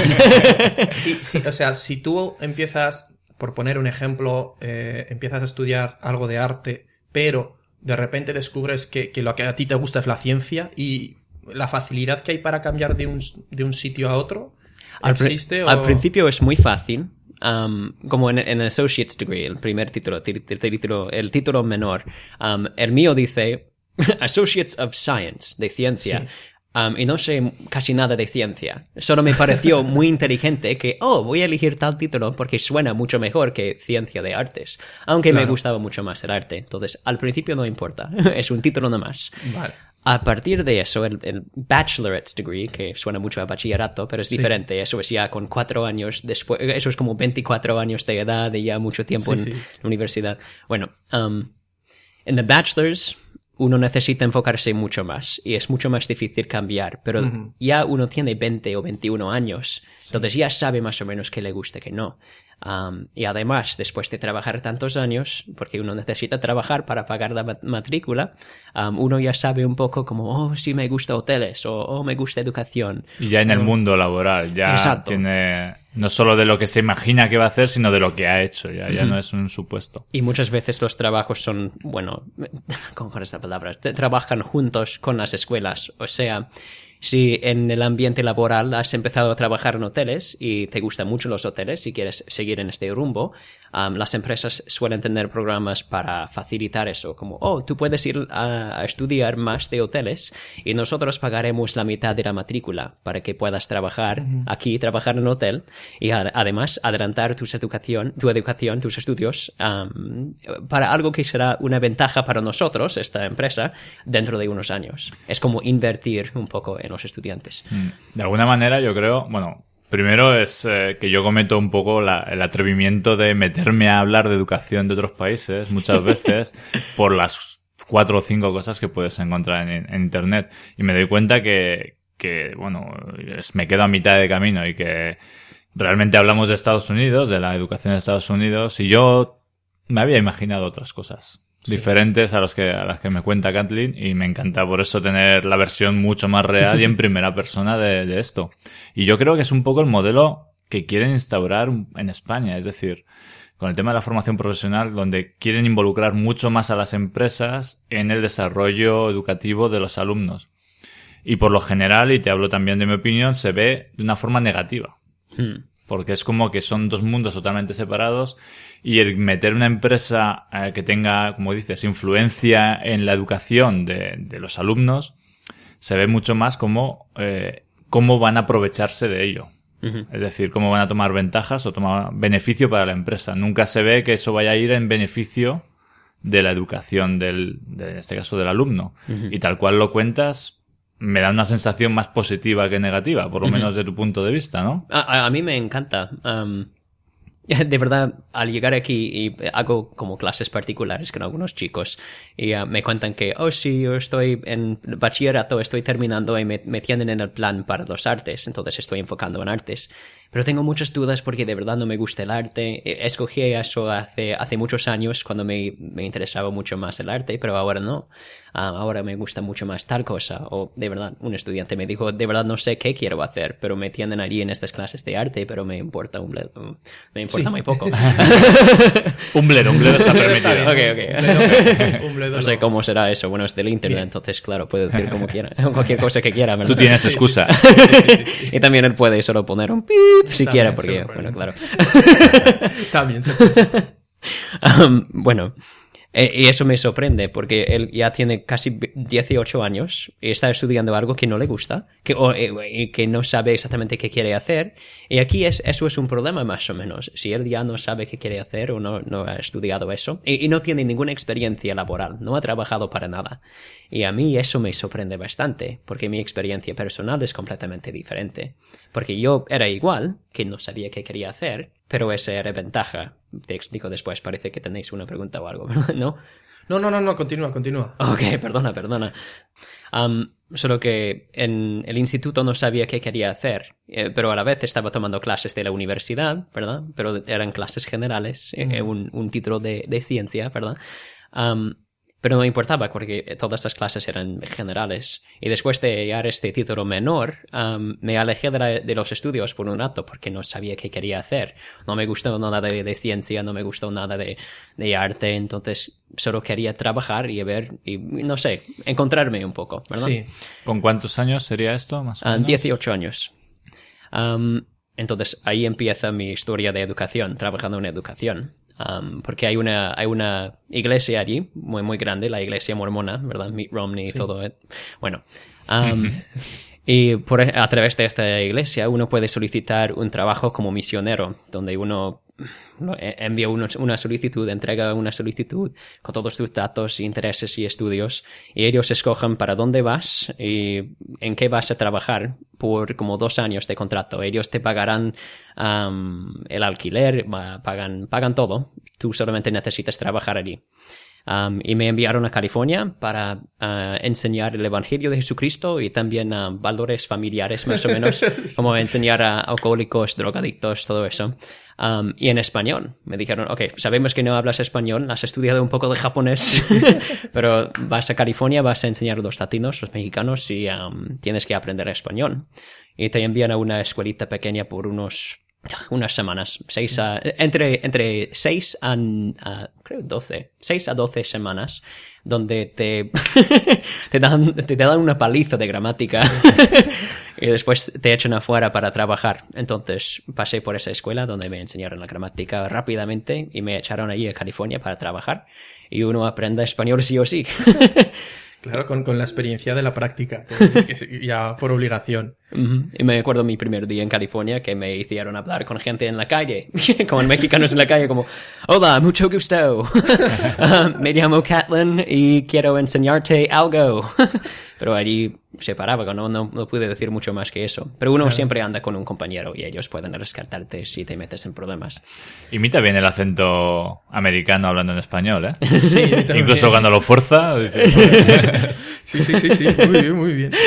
Sí, sí, o sea, si tú empiezas, por poner un ejemplo, eh, empiezas a estudiar algo de arte, pero de repente descubres que, que lo que a ti te gusta es la ciencia y la facilidad que hay para cambiar de un, de un sitio a otro... Al, ¿Existe, pr- o... al principio es muy fácil, um, como en el Associate's Degree, el primer título, el título, el título menor. Um, el mío dice Associates of Science, de ciencia. Sí. Um, y no sé casi nada de ciencia. Solo me pareció muy inteligente que, oh, voy a elegir tal título porque suena mucho mejor que ciencia de artes. Aunque claro. me gustaba mucho más el arte. Entonces, al principio no importa. Es un título nomás. Vale. A partir de eso, el, el Bachelorette's Degree, que suena mucho a bachillerato, pero es sí. diferente. Eso es ya con cuatro años después. Eso es como veinticuatro años de edad y ya mucho tiempo sí, en sí. la universidad. Bueno, um, en the Bachelor's, uno necesita enfocarse mucho más y es mucho más difícil cambiar, pero uh-huh. ya uno tiene veinte o veintiuno años, sí. entonces ya sabe más o menos qué le gusta, qué no. Um, y además, después de trabajar tantos años, porque uno necesita trabajar para pagar la mat- matrícula, um, uno ya sabe un poco como, oh, sí me gusta hoteles, o oh, me gusta educación. Y ya en el um, mundo laboral, ya Exacto. tiene no solo de lo que se imagina que va a hacer, sino de lo que ha hecho, ya, ya no es un supuesto. Y muchas veces los trabajos son, bueno, ¿cómo es la palabra? Trabajan juntos con las escuelas, o sea... Si en el ambiente laboral has empezado a trabajar en hoteles y te gustan mucho los hoteles y quieres seguir en este rumbo, um, las empresas suelen tener programas para facilitar eso, como, oh, tú puedes ir a, a estudiar más de hoteles y nosotros pagaremos la mitad de la matrícula para que puedas trabajar uh-huh. aquí, trabajar en un hotel y a, además adelantar tus educación, tu educación, tus estudios um, para algo que será una ventaja para nosotros, esta empresa, dentro de unos años. Es como invertir un poco en los estudiantes. De alguna manera yo creo, bueno, primero es eh, que yo cometo un poco la, el atrevimiento de meterme a hablar de educación de otros países muchas veces por las cuatro o cinco cosas que puedes encontrar en, en internet y me doy cuenta que, que bueno, es, me quedo a mitad de camino y que realmente hablamos de Estados Unidos, de la educación de Estados Unidos y yo me había imaginado otras cosas. Sí. Diferentes a los que a las que me cuenta Kathleen y me encanta por eso tener la versión mucho más real y en primera persona de, de esto. Y yo creo que es un poco el modelo que quieren instaurar en España, es decir, con el tema de la formación profesional donde quieren involucrar mucho más a las empresas en el desarrollo educativo de los alumnos. Y por lo general, y te hablo también de mi opinión, se ve de una forma negativa. Hmm. Porque es como que son dos mundos totalmente separados y el meter una empresa eh, que tenga, como dices, influencia en la educación de, de los alumnos, se ve mucho más como eh, cómo van a aprovecharse de ello. Uh-huh. Es decir, cómo van a tomar ventajas o tomar beneficio para la empresa. Nunca se ve que eso vaya a ir en beneficio de la educación del, de, en este caso, del alumno. Uh-huh. Y tal cual lo cuentas, me da una sensación más positiva que negativa, por lo menos de tu punto de vista, ¿no? A, a mí me encanta. Um, de verdad, al llegar aquí y hago como clases particulares con algunos chicos y uh, me cuentan que, oh sí, yo estoy en bachillerato, estoy terminando y me, me tienen en el plan para los artes, entonces estoy enfocando en artes. Pero tengo muchas dudas porque de verdad no me gusta el arte. Escogí eso hace, hace muchos años cuando me, me interesaba mucho más el arte, pero ahora no. Uh, ahora me gusta mucho más tal cosa. O de verdad, un estudiante me dijo, de verdad no sé qué quiero hacer, pero me tienen allí en estas clases de arte, pero me importa un bledo. Me importa sí. muy poco. un bledo, un bledo está permitido. Ok, ok. Un bledo no sé cómo será eso. Bueno, es del internet, Bien. Entonces claro, puede decir como quiera. Cualquier cosa que quiera. ¿verdad? Tú tienes excusa. Sí, sí, sí, sí, sí. Y también él puede solo poner un pip si también quiera, porque, bueno, claro. También se puede. um, bueno, eh, y eso me sorprende, porque él ya tiene casi dieciocho años y está estudiando algo que no le gusta, que, o, eh, que no sabe exactamente qué quiere hacer. Y aquí es, eso es un problema más o menos. Si él ya no sabe qué quiere hacer o no, no ha estudiado eso, y, y no tiene ninguna experiencia laboral, no ha trabajado para nada. Y a mí eso me sorprende bastante, porque mi experiencia personal es completamente diferente. Porque yo era igual, que no sabía qué quería hacer, pero esa era ventaja. Te explico después, parece que tenéis una pregunta o algo, ¿no? No, no, no, no, continúa, continúa. Ok, perdona, perdona. Um, solo que en el instituto no sabía qué quería hacer, eh, pero a la vez estaba tomando clases de la universidad, ¿verdad? Pero eran clases generales, mm. eh, un, un título de, de ciencia, ¿verdad? Um, Pero no importaba porque todas las clases eran generales. Y después de hallar este título menor, um, me alejé de, la, de los estudios por un rato porque no sabía qué quería hacer. No me gustó nada de, de ciencia, no me gustó nada de, de arte. Entonces solo quería trabajar y ver, y no sé, encontrarme un poco, ¿verdad? Sí. ¿Con cuántos años sería esto, más o menos? Uh, dieciocho años. Um, entonces ahí empieza mi historia de educación, trabajando en educación. Um, porque hay una hay una iglesia allí muy muy grande, la iglesia mormona, ¿verdad? Mitt Romney y sí. todo. Eh. Bueno, um, y por, a través de esta iglesia uno puede solicitar un trabajo como misionero, donde uno envía uno, una solicitud, entrega una solicitud con todos tus datos, intereses y estudios, y ellos escogen para dónde vas y en qué vas a trabajar por como dos años de contrato. Ellos te pagarán um, el alquiler, pagan, pagan todo. Tú solamente necesitas trabajar allí. Um, y me enviaron a California para uh, enseñar el Evangelio de Jesucristo y también uh, valores familiares, más o menos, como enseñar a alcohólicos, drogadictos, todo eso. Um, y en español. Me dijeron, ok, sabemos que no hablas español, has estudiado un poco de japonés, pero vas a California, vas a enseñar a los latinos, los mexicanos, y um, tienes que aprender español. Y te envían a una escuelita pequeña por unos... unas semanas, seis a, entre, entre seis a, a, creo, doce, seis a doce semanas, donde te, te dan, te dan una paliza de gramática. y después te echan afuera para trabajar. Entonces pasé por esa escuela donde me enseñaron la gramática rápidamente y me echaron allí a California para trabajar. Y uno aprende español sí o sí. Claro, con, con la experiencia de la práctica, que es que ya por obligación. Uh-huh. Y me acuerdo mi primer día en California que me hicieron hablar con gente en la calle, con mexicanos en la calle, como, hola, mucho gusto, uh, me llamo Catlin y quiero enseñarte algo. Pero allí se paraba, no, no, no pude decir mucho más que eso. Pero uno claro. siempre anda con un compañero y ellos pueden rescatarte si te metes en problemas. Imita bien el acento americano hablando en español, ¿eh? Sí, incluso cuando lo fuerza. Dice... sí, sí, sí, sí, muy bien, muy bien.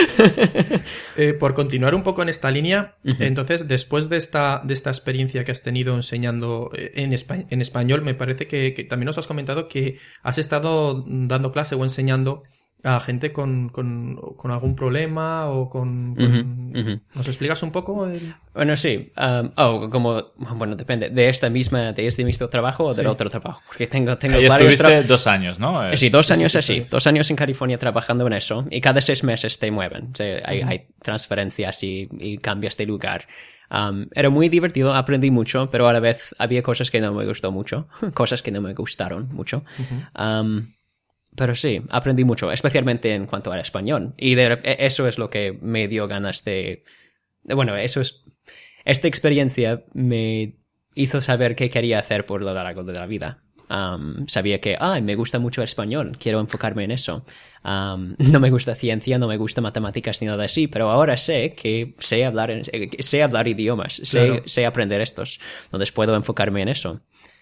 Eh, por continuar un poco en esta línea, uh-huh. entonces, después de esta, de esta experiencia que has tenido enseñando en, espa- en español, me parece que, que también nos has comentado que has estado dando clase o enseñando a gente con, con, con algún problema o con... con... Uh-huh, uh-huh. ¿Nos explicas un poco? El... Bueno, sí. Um, oh, como... Bueno, depende. ¿De esta misma, de este mismo trabajo o sí. del otro trabajo? Porque tengo, tengo Ahí varios... estuviste tra... dos años, ¿no? Es... Sí, dos años sí, así. sí, sí. Dos años en California trabajando en eso. Y cada seis meses te mueven. O sea, hay, uh-huh. hay transferencias y, y cambias de lugar. Um, era muy divertido, aprendí mucho, pero a la vez había cosas que no me gustó mucho. Cosas que no me gustaron mucho. Uh-huh. Um, Pero sí, aprendí mucho, especialmente en cuanto al español. Y de, eso es lo que me dio ganas de... Bueno, eso es... Esta experiencia me hizo saber qué quería hacer por lo largo de la vida. Um, sabía que, ah, me gusta mucho el español, quiero enfocarme en eso. Um, no me gusta ciencia, no me gusta matemáticas ni nada así, pero ahora sé que sé hablar, en, sé hablar idiomas, claro. sé, sé aprender estos. Entonces puedo enfocarme en eso.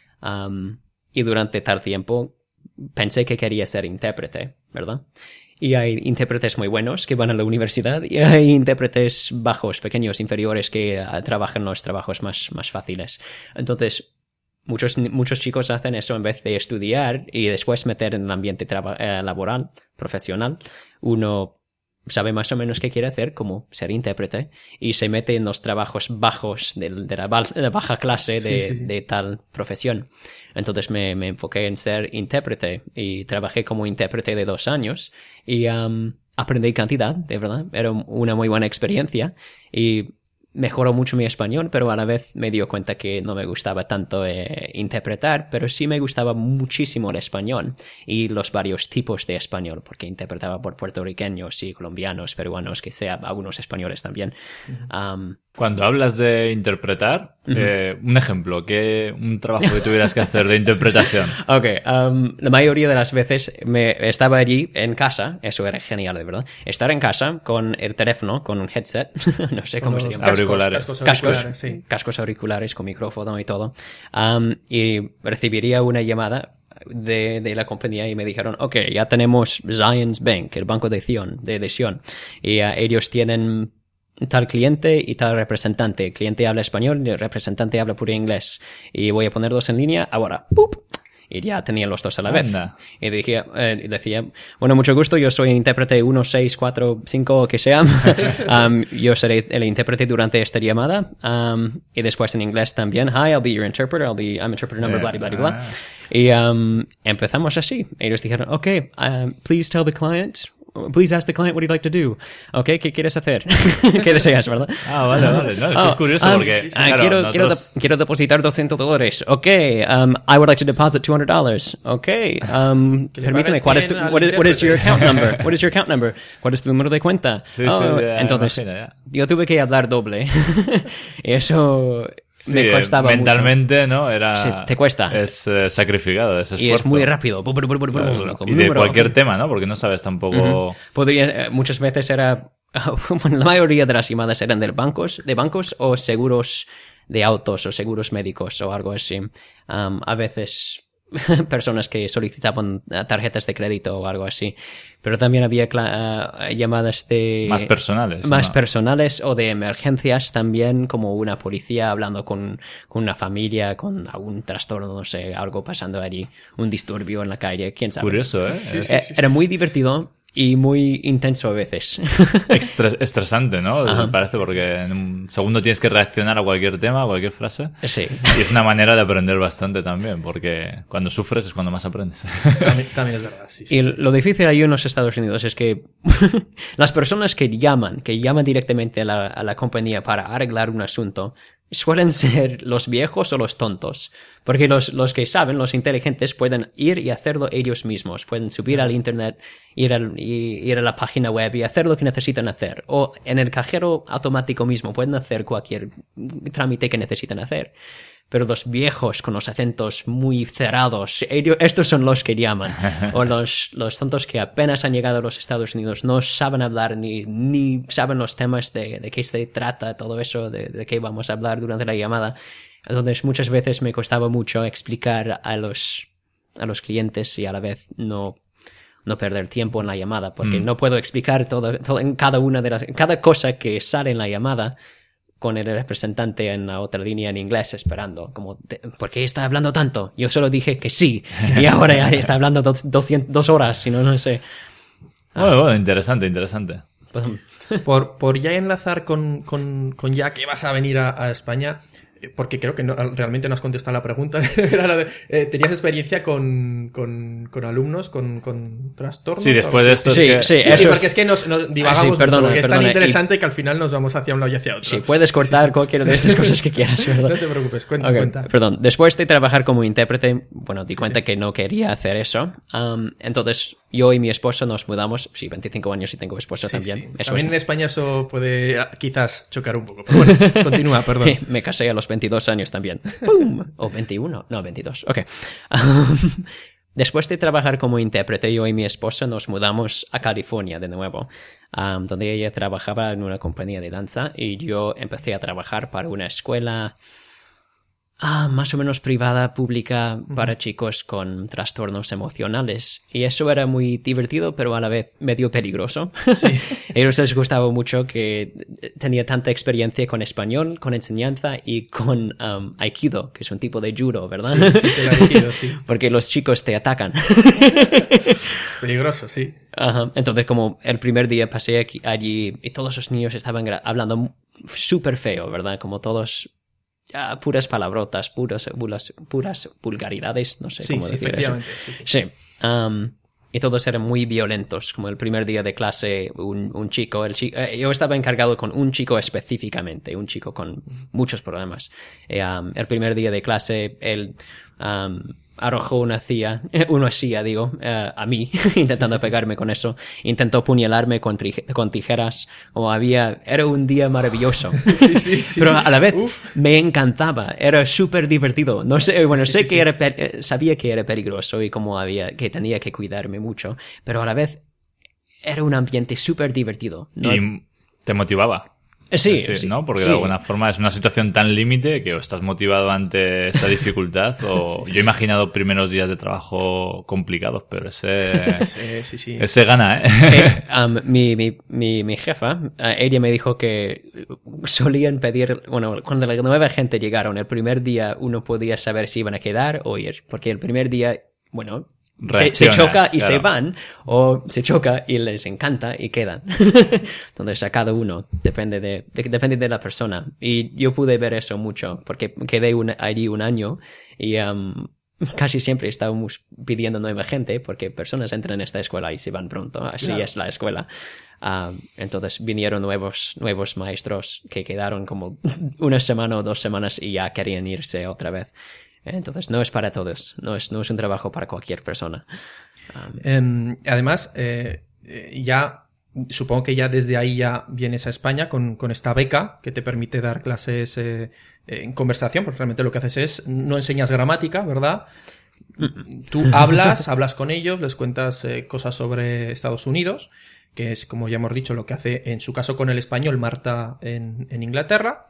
Um, y durante tal tiempo... pensé que quería ser intérprete, ¿verdad? Y hay intérpretes muy buenos que van a la universidad y hay intérpretes bajos, pequeños, inferiores que uh, trabajan los trabajos más, más fáciles. Entonces, muchos, muchos chicos hacen eso en vez de estudiar y después meter en el ambiente traba- eh, laboral, profesional. Uno sabe más o menos qué quiere hacer, como ser intérprete, y se mete en los trabajos bajos de, de, la, de la baja clase de, sí, sí. de tal profesión. Entonces me, me enfoqué en ser intérprete y trabajé como intérprete de dos años y um, aprendí cantidad, de verdad. Era una muy buena experiencia y mejoró mucho mi español, pero a la vez me dio cuenta que no me gustaba tanto eh, interpretar, pero sí me gustaba muchísimo el español y los varios tipos de español, porque interpretaba por puertorriqueños y colombianos, peruanos, que sea, algunos españoles también. Uh-huh. Um, Cuando hablas de interpretar, uh-huh. eh, un ejemplo, que un trabajo que tuvieras que hacer de interpretación. Ok, um, la mayoría de las veces me estaba allí en casa, eso era genial, de verdad, estar en casa con el teléfono, con un headset, no sé cómo se llama. Cascos, auriculares. Cascos, cascos, auriculares, sí. cascos auriculares con micrófono y todo, um, y recibiría una llamada de, de la compañía y me dijeron, ok, ya tenemos Zions Bank, el banco de Sion, de, de Sion, y uh, ellos tienen tal cliente y tal representante. El cliente habla español y el representante habla puro inglés. Y voy a ponerlos en línea ahora. ¡Pup! Y ya tenían los dos a la vez. Anda. Y decía, eh, decía, bueno, mucho gusto, yo soy intérprete uno, seis, cuatro, cinco, o que sea. um, yo seré el intérprete durante esta llamada. Um, y después en inglés también. Hi, I'll be your interpreter. I'll be, I'm interpreter number, blah, blah, blah, blah. Y um, empezamos así. Ellos dijeron, ok, um, please tell the client... Please ask the client what he'd like to do. Ok, ¿qué quieres hacer? ¿Qué deseas, verdad? Ah, vale, vale. No, esto oh, es curioso um, porque... uh, claro, quiero, nosotros... quiero, de- quiero depositar doscientos dólares. Ok, um, I would like to deposit two hundred dollars. Ok, um, permíteme, ¿cuál es tu, what, is, what is your account number? What is your account number? ¿Cuál es tu número de cuenta? Sí, oh, sí, ya, entonces, imagino, ya. yo tuve que hablar doble. Y eso... Sí, me costaba mentalmente, mucho. ¿no? Era, sí, te cuesta. Es eh, sacrificado, es esfuerzo. Y es muy rápido. Claro. Como Y de número. cualquier tema, ¿no? Porque no sabes tampoco... Uh-huh. Podría, muchas veces era... Bueno, la mayoría de las llamadas eran de bancos, de bancos o seguros de autos o seguros médicos o algo así. Um, a veces... personas que solicitaban tarjetas de crédito o algo así. Pero también había cla- uh, llamadas de... Más personales. Más ¿no? personales o de emergencias también, como una policía hablando con, con una familia, con algún trastorno, no sé, algo pasando allí, un disturbio en la calle, quién sabe. Curioso, ¿eh? Sí, Es- sí, Eh, sí, Era muy divertido y muy intenso a veces. Estres- estresante, ¿no? Ajá. Me parece, porque en un segundo tienes que reaccionar a cualquier tema, a cualquier frase. Sí. Y es una manera de aprender bastante también, porque cuando sufres es cuando más aprendes. También, también es verdad, sí. sí, Y sí. lo difícil ahí en los Estados Unidos es que las personas que llaman, que llaman directamente a la, a la compañía para arreglar un asunto, suelen ser los viejos o los tontos. Porque los, los que saben, los inteligentes, pueden ir y hacerlo ellos mismos. Pueden subir al internet, ir, al, y, ir a la página web y hacer lo que necesitan hacer. O en el cajero automático mismo pueden hacer cualquier trámite que necesitan hacer. Pero los viejos con los acentos muy cerrados, ellos, estos son los que llaman. O los, los tontos que apenas han llegado a los Estados Unidos, no saben hablar ni, ni saben los temas de, de qué se trata, todo eso, de, de qué vamos a hablar durante la llamada. Entonces muchas veces me costaba mucho explicar a los, a los clientes y a la vez no, no perder tiempo en la llamada, porque Mm. no puedo explicar todo, todo en cada una de las, cada cosa que sale en la llamada con el representante en la otra línea en inglés esperando, como, ¿por qué está hablando tanto? Yo solo dije que sí, y ahora ya está hablando dos, doscientas, dos horas, y no, no sé. Bueno, bueno, interesante, interesante. Pues, Por, por ya enlazar con, con, con ya que vas a venir a, a España, eh, porque creo que no, realmente no has contestado la pregunta. Era la de, eh, ¿tenías experiencia con, con, con alumnos con, con trastornos? Sí, después o algo de así? esto es Sí, que... sí. Sí, sí, eso porque es- es que nos, nos divagamos Ah, sí, mucho, perdona, porque es tan perdona, y- interesante que al final nos vamos hacia un lado y hacia otro. sí, puedes cortar Sí, sí, sí. cualquiera de estas cosas que quieras, ¿verdad? No te preocupes, cuenta, Ok, cuenta. Perdón, después de trabajar como intérprete, bueno, di cuenta que no quería hacer eso. Um, entonces, yo y mi esposo nos mudamos. Sí, veinticinco años y tengo esposa Sí, también. sí. Eso También es- en España eso puede ah, quizás chocar un poco. Pero bueno, continúa, perdón. Me casé a los veintidós años también. ¡Pum! O veintiuno. No, veintidós. Ok. Um, después de trabajar como intérprete, yo y mi esposa nos mudamos a California de nuevo, um, donde ella trabajaba en una compañía de danza y yo empecé a trabajar para una escuela ah, más o menos privada, pública, para chicos con trastornos emocionales. Y eso era muy divertido, pero a la vez medio peligroso. Sí. A ellos les gustaba mucho que tenía tanta experiencia con español, con enseñanza y con um, Aikido, que es un tipo de judo, ¿verdad? Sí, sí, se lo ha elegido, sí. Porque los chicos te atacan. Es peligroso, sí. Ajá. Entonces, como el primer día pasé aquí, allí y todos los niños estaban gra- hablando súper feo, ¿verdad? Como todos ah, puras palabrotas, puras, puras, puras vulgaridades, no sé Sí, cómo sí, decir eso. efectivamente. Sí, sí. Sí. Um, y todos eran muy violentos. Como el primer día de clase, un, un chico, el chi- eh, yo estaba encargado con un chico específicamente, un chico con muchos problemas. Eh, um, el primer día de clase, él um, arrojó una silla, una silla, digo, eh, a mí, intentando pegarme con eso. Intentó apuñalarme con, tri- con tijeras. O había, era un día maravilloso. Sí, sí, sí. Pero a la vez Uf. me encantaba, era súper divertido. No sé, bueno, Sí, sé sí, que sí. era pe- eh, sabía que era peligroso y como había que tenía que cuidarme mucho, pero a la vez era un ambiente súper divertido. ¿no? Y te motivaba. Eh, sí, Sí, sí, ¿no? Porque sí. de alguna forma es una situación tan límite que o estás motivado ante esa dificultad o yo he imaginado primeros días de trabajo complicados, pero ese Sí, sí, sí. ese gana, ¿eh? Eh, um, mi, mi, mi, mi jefa, eh, ella me dijo que solían pedir, bueno, cuando la nueva gente llegaron, el primer día uno podía saber si iban a quedar o ir, porque el primer día, bueno, se, se Reaccionas, choca y claro. se van, o se choca y les encanta y quedan. Entonces a cada uno, depende de, de- depende de la persona. Y yo pude ver eso mucho, porque quedé un- allí un año y um, casi siempre estábamos pidiendo nueva gente, porque personas entran en esta escuela y se van pronto, así Claro. es la escuela. Um, entonces vinieron nuevos, nuevos maestros que quedaron como una semana o dos semanas y ya querían irse otra vez. Entonces no es para todos, no es, no es un trabajo para cualquier persona. Um, Em, además, eh, eh, ya supongo que ya desde ahí ya vienes a España con, con esta beca que te permite dar clases eh, en conversación, porque realmente lo que haces es, no enseñas gramática, ¿verdad? Tú hablas, hablas con ellos, les cuentas eh, cosas sobre Estados Unidos, que es, como ya hemos dicho, lo que hace en su caso con el español Marta en, en Inglaterra.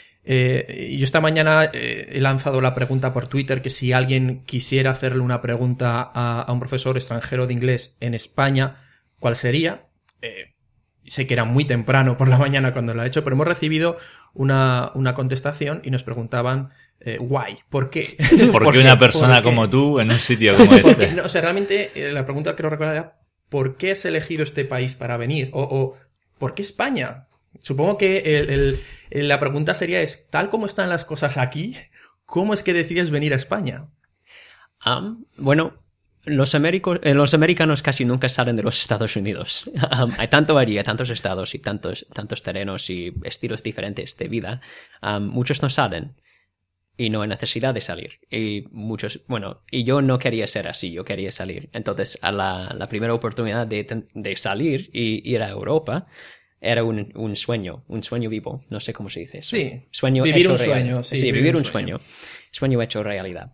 Eh, yo esta mañana eh, he lanzado la pregunta por Twitter que si alguien quisiera hacerle una pregunta a, a un profesor extranjero de inglés en España, ¿cuál sería? Eh, sé que era muy temprano por la mañana cuando lo he hecho, pero hemos recibido una, una contestación y nos preguntaban eh, why, ¿por qué? ¿Por ¿Por qué qué? una persona ¿Por qué? como tú en un sitio como Porque, este? no, o sea, realmente eh, la pregunta creo recordar era ¿por qué has elegido este país para venir? O, o ¿por qué España? Supongo que el, el, el, la pregunta sería es, tal como están las cosas aquí, ¿cómo es que decides venir a España? Um, bueno, los, americos, eh, los americanos casi nunca salen de los Estados Unidos. Um, hay tanto allí, hay tantos estados y tantos, tantos terrenos y estilos diferentes de vida. Um, muchos no salen. Y no hay necesidad de salir. Y muchos, bueno, y yo no quería ser así, yo quería salir. Entonces, a la, la primera oportunidad de, de salir y ir a Europa era un, un sueño, un sueño vivo. No sé cómo se dice eso. Sí, sueño vivir hecho un real. sueño. Sí, sí vivir, vivir un, un sueño. sueño. Sueño hecho realidad.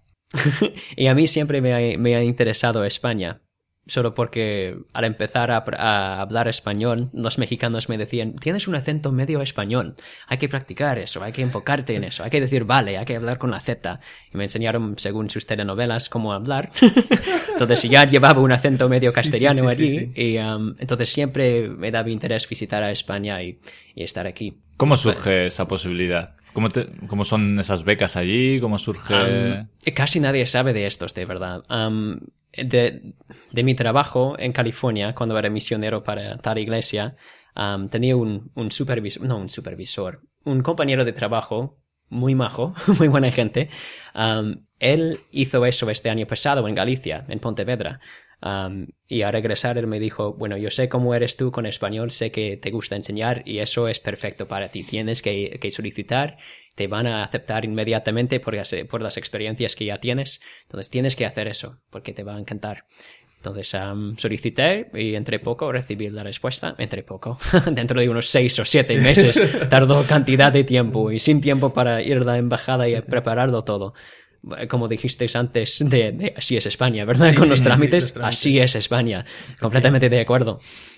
Y a mí siempre me ha, me ha interesado España. Solo porque al empezar a, a hablar español, los mexicanos me decían, tienes un acento medio español, hay que practicar eso, hay que enfocarte en eso, hay que decir vale, hay que hablar con la Z. Y me enseñaron, según sus telenovelas, cómo hablar. Entonces ya llevaba un acento medio castellano sí, sí, sí, allí. Sí, sí. Y um, entonces siempre me daba interés visitar a España y, y estar aquí. ¿Cómo surge bueno. esa posibilidad? ¿Cómo, te, ¿Cómo son esas becas allí? ¿Cómo surge...? Um, casi nadie sabe de estos, de verdad. Um, De, de mi trabajo en California, cuando era misionero para tal iglesia, um, tenía un, un supervisor, no un supervisor, un compañero de trabajo muy majo, muy buena gente. Um, él hizo eso este año pasado en Galicia, en Pontevedra. Um, y al regresar él me dijo, bueno, yo sé cómo eres tú con español, sé que te gusta enseñar y eso es perfecto para ti. Tienes que, que solicitar, te van a aceptar inmediatamente por las, por las experiencias que ya tienes. Entonces tienes que hacer eso porque te va a encantar. Entonces um, solicité y entre poco recibí la respuesta. Entre poco, dentro de unos seis o siete meses. Tardó cantidad de tiempo y sin tiempo para ir a la embajada y prepararlo todo. Como dijisteis antes, de, de así es España, ¿verdad? Sí, con sí, los, trámites, sí, los trámites, así es España. Completamente de acuerdo.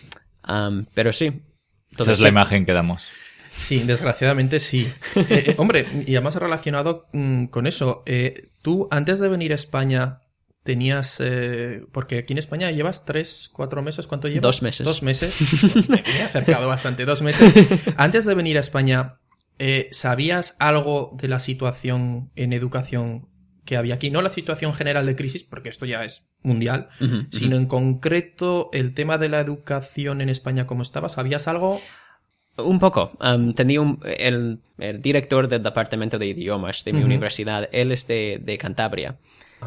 Um, pero sí. Entonces, esa es la imagen que damos. Sí, desgraciadamente sí. Eh, eh, hombre, y además relacionado mmm, con eso, eh, tú antes de venir a España tenías... Eh, porque aquí en España llevas tres, cuatro meses, ¿cuánto llevas? Dos meses. Dos meses. Me he acercado bastante, dos meses. Antes de venir a España, eh, ¿sabías algo de la situación en educación que había aquí? No la situación general de crisis, porque esto ya es mundial, uh-huh, sino uh-huh. en concreto el tema de la educación en España, ¿cómo estaba? ¿Sabías algo? Un poco. Um, tenía un, el, el director del departamento de idiomas de mi uh-huh. universidad, él es de, de Cantabria.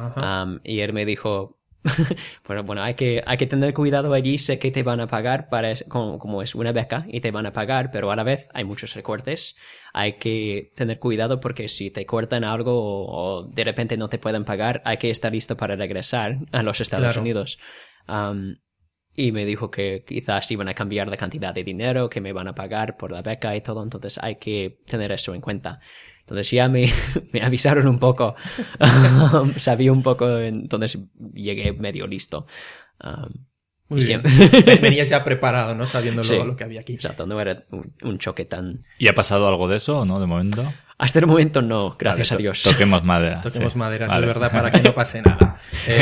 Um, y él me dijo, bueno, bueno, hay que, hay que tener cuidado allí, sé que te van a pagar para, como, como es una beca y te van a pagar, pero a la vez hay muchos recortes. Hay que tener cuidado porque si te cortan algo o, o de repente no te pueden pagar, hay que estar listo para regresar a los Estados claro. Unidos. Um, Y me dijo que quizás iban a cambiar la cantidad de dinero que me van a pagar por la beca y todo. Entonces hay que tener eso en cuenta. Entonces ya me, me avisaron un poco. um, sabía un poco. Entonces llegué medio listo. Um, Muy bien. Venías ya preparado, ¿no? Sabiendo sí, lo que había aquí. Exacto. No era un, un choque tan... ¿Y ha pasado algo de eso o no, de momento? Hasta el momento no, gracias vale, a Dios. Toquemos madera. Toquemos sí. madera, vale. es verdad, para que no pase nada.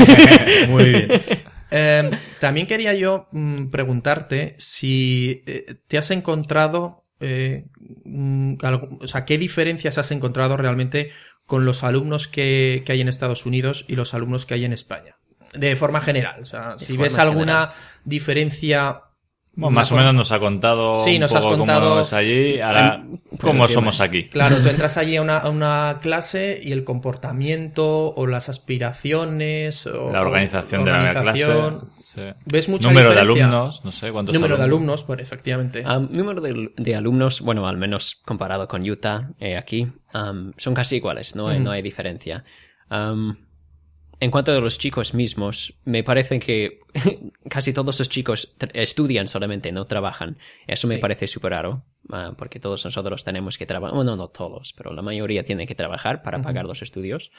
Eh, muy bien. Eh, también quería yo mm, preguntarte si eh, te has encontrado, eh, mm, algo, o sea, ¿qué diferencias has encontrado realmente con los alumnos que, que hay en Estados Unidos y los alumnos que hay en España? De forma general, o sea, de si ves alguna general. diferencia... Bueno, más mejor... o menos nos ha contado sí, un nos poco has contado... cómo es allí, ahora cómo somos aquí. Claro, tú entras allí a una, a una clase y el comportamiento o las aspiraciones o la organización, o, de organización, la clase. Sí. ¿Ves mucha número diferencia? de alumnos, no sé cuántos Número alumnos. de alumnos, pues efectivamente. Um, número de, de alumnos, bueno, al menos comparado con Utah, eh, aquí, um, son casi iguales, no hay, mm. no hay diferencia. Um, En cuanto a los chicos mismos, me parece que casi todos los chicos estudian solamente, no trabajan. Eso me sí. parece súper raro, uh, porque todos nosotros tenemos que trabajar. Bueno, no todos, pero la mayoría tiene que trabajar para uh-huh. pagar los estudios.